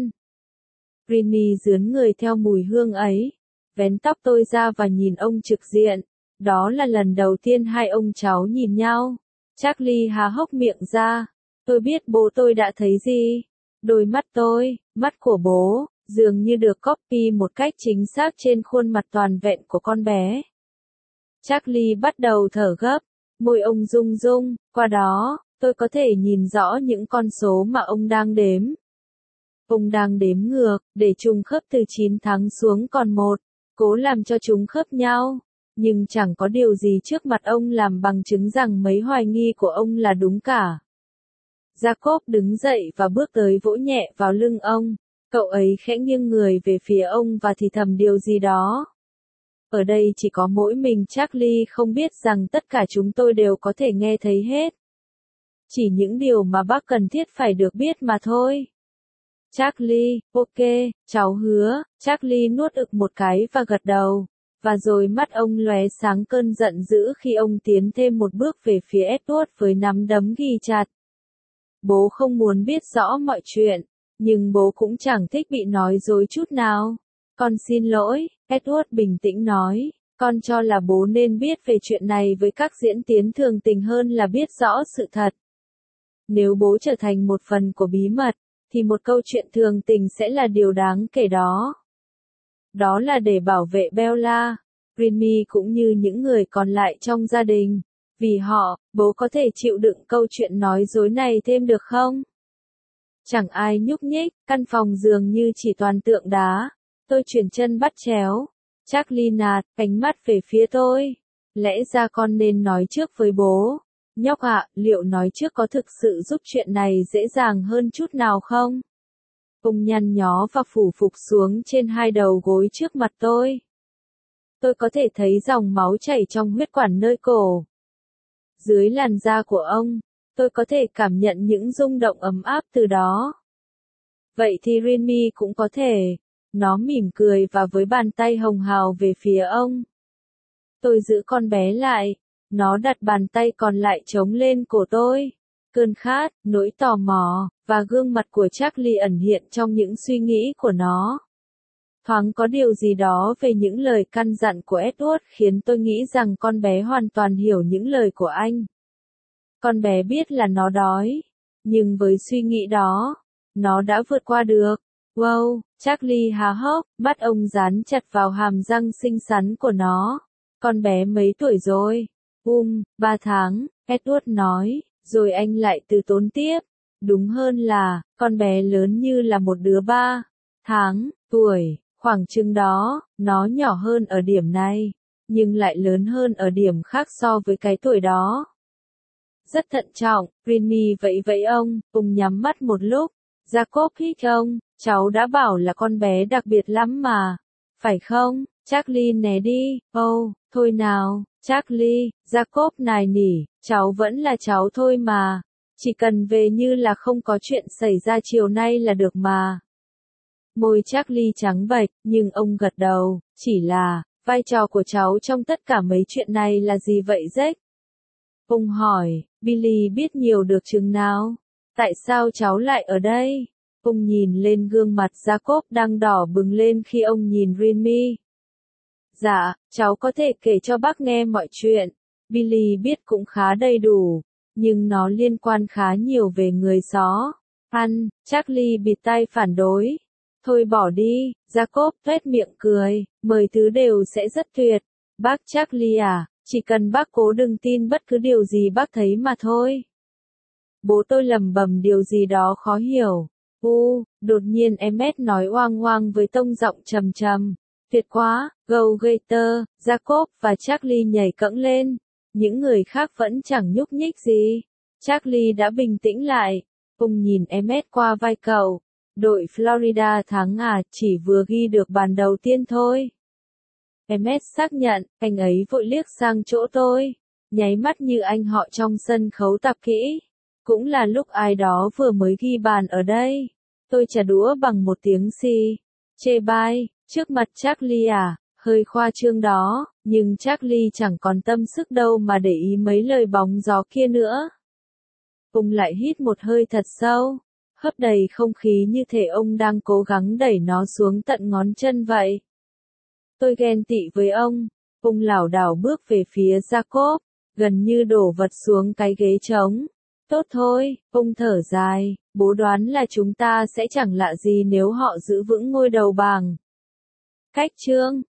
Rinny dướn người theo mùi hương ấy, vén tóc tôi ra và nhìn ông trực diện. Đó là lần đầu tiên hai ông cháu nhìn nhau. Charlie há hốc miệng ra. Tôi biết bố tôi đã thấy gì. Đôi mắt tôi, mắt của bố, dường như được copy một cách chính xác trên khuôn mặt toàn vẹn của con bé. Charlie bắt đầu thở gấp, môi ông rung rung, qua đó, tôi có thể nhìn rõ những con số mà ông đang đếm. Ông đang đếm ngược, để chúng khớp từ chín tháng xuống còn một, cố làm cho chúng khớp nhau. Nhưng chẳng có điều gì trước mặt ông làm bằng chứng rằng mấy hoài nghi của ông là đúng cả. Jacob đứng dậy và bước tới vỗ nhẹ vào lưng ông. Cậu ấy khẽ nghiêng người về phía ông và thì thầm điều gì đó. Ở đây chỉ có mỗi mình Charlie không biết rằng tất cả chúng tôi đều có thể nghe thấy hết. Chỉ những điều mà bác cần thiết phải được biết mà thôi. Charlie, ok, cháu hứa. Charlie nuốt ực một cái và gật đầu. Và rồi mắt ông lóe sáng cơn giận dữ khi ông tiến thêm một bước về phía Edward với nắm đấm ghi chặt. Bố không muốn biết rõ mọi chuyện, nhưng bố cũng chẳng thích bị nói dối chút nào. Con xin lỗi, Edward bình tĩnh nói, con cho là bố nên biết về chuyện này với các diễn tiến thường tình hơn là biết rõ sự thật. Nếu bố trở thành một phần của bí mật, thì một câu chuyện thường tình sẽ là điều đáng kể đó. Đó là để bảo vệ Bella, Rinny cũng như những người còn lại trong gia đình. Vì họ, bố có thể chịu đựng câu chuyện nói dối này thêm được không? Chẳng ai nhúc nhích, căn phòng dường như chỉ toàn tượng đá. Tôi chuyển chân bắt chéo. Charlie nạt, ánh mắt về phía tôi. Lẽ ra con nên nói trước với bố. Nhóc ạ, liệu nói trước có thực sự giúp chuyện này dễ dàng hơn chút nào không? Ông nhăn nhó và phủ phục xuống trên hai đầu gối trước mặt tôi. Tôi có thể thấy dòng máu chảy trong huyết quản nơi cổ. Dưới làn da của ông, tôi có thể cảm nhận những rung động ấm áp từ đó. Vậy thì Rinny cũng có thể. Nó mỉm cười và với bàn tay hồng hào về phía ông. Tôi giữ con bé lại. Nó đặt bàn tay còn lại chống lên cổ tôi. Cơn khát, nỗi tò mò, và gương mặt của Charlie ẩn hiện trong những suy nghĩ của nó. Thoáng có điều gì đó về những lời căn dặn của Edward khiến tôi nghĩ rằng con bé hoàn toàn hiểu những lời của anh. Con bé biết là nó đói, nhưng với suy nghĩ đó, nó đã vượt qua được. Wow, Charlie há hốc, mắt ông dán chặt vào hàm răng xinh xắn của nó. Con bé mấy tuổi rồi? Um, ba tháng, Edward nói, rồi anh lại từ tốn tiếp. Đúng hơn là, con bé lớn như là một đứa ba tháng, tuổi, khoảng chừng đó, nó nhỏ hơn ở điểm này, nhưng lại lớn hơn ở điểm khác so với cái tuổi đó. Rất thận trọng, Rinny vẫy vẫy ông, ông nhắm mắt một lúc. Jacob hít ông, cháu đã bảo là con bé đặc biệt lắm mà. Phải không? Charlie né đi, oh, thôi nào, Charlie, Jacob nài nỉ, cháu vẫn là cháu thôi mà. Chỉ cần về như là không có chuyện xảy ra chiều nay là được mà. Môi Charlie trắng bệch, nhưng ông gật đầu, chỉ là, vai trò của cháu trong tất cả mấy chuyện này là gì vậy Jack? Ông hỏi, Billy biết nhiều được chừng nào? Tại sao cháu lại ở đây? Ông nhìn lên gương mặt Jacob đang đỏ bừng lên khi ông nhìn Rinny. Dạ, cháu có thể kể cho bác nghe mọi chuyện. Billy biết cũng khá đầy đủ, nhưng nó liên quan khá nhiều về người xó. Ăn, Charlie bịt tai phản đối. Thôi bỏ đi, Jacob tuét miệng cười, mười thứ đều sẽ rất tuyệt. Bác Charlie à, chỉ cần bác cố đừng tin bất cứ điều gì bác thấy mà thôi. Bố tôi lẩm bẩm điều gì đó khó hiểu. U, đột nhiên Emmet nói oang oang với tông giọng trầm trầm. Tuyệt quá, Go Gator, Jacob và Charlie nhảy cẫng lên. Những người khác vẫn chẳng nhúc nhích gì. Charlie đã bình tĩnh lại. Ông nhìn Emmet qua vai cậu. Đội Florida thắng à, chỉ vừa ghi được bàn đầu tiên thôi. Emmet xác nhận, anh ấy vội liếc sang chỗ tôi. Nháy mắt như anh họ trong sân khấu tập kỹ. Cũng là lúc ai đó vừa mới ghi bàn ở đây. Tôi trả đũa bằng một tiếng xì. Chê bai, trước mặt Charlie à, hơi khoa trương đó, nhưng Charlie chẳng còn tâm sức đâu mà để ý mấy lời bóng gió kia nữa. Ông lại hít một hơi thật sâu, hấp đầy không khí như thể ông đang cố gắng đẩy nó xuống tận ngón chân vậy. Tôi ghen tị với ông. Ông lảo đảo bước về phía Jacob, gần như đổ vật xuống cái ghế trống. Tốt thôi, ông thở dài, bố đoán là chúng ta sẽ chẳng lạ gì nếu họ giữ vững ngôi đầu bảng. Cách chương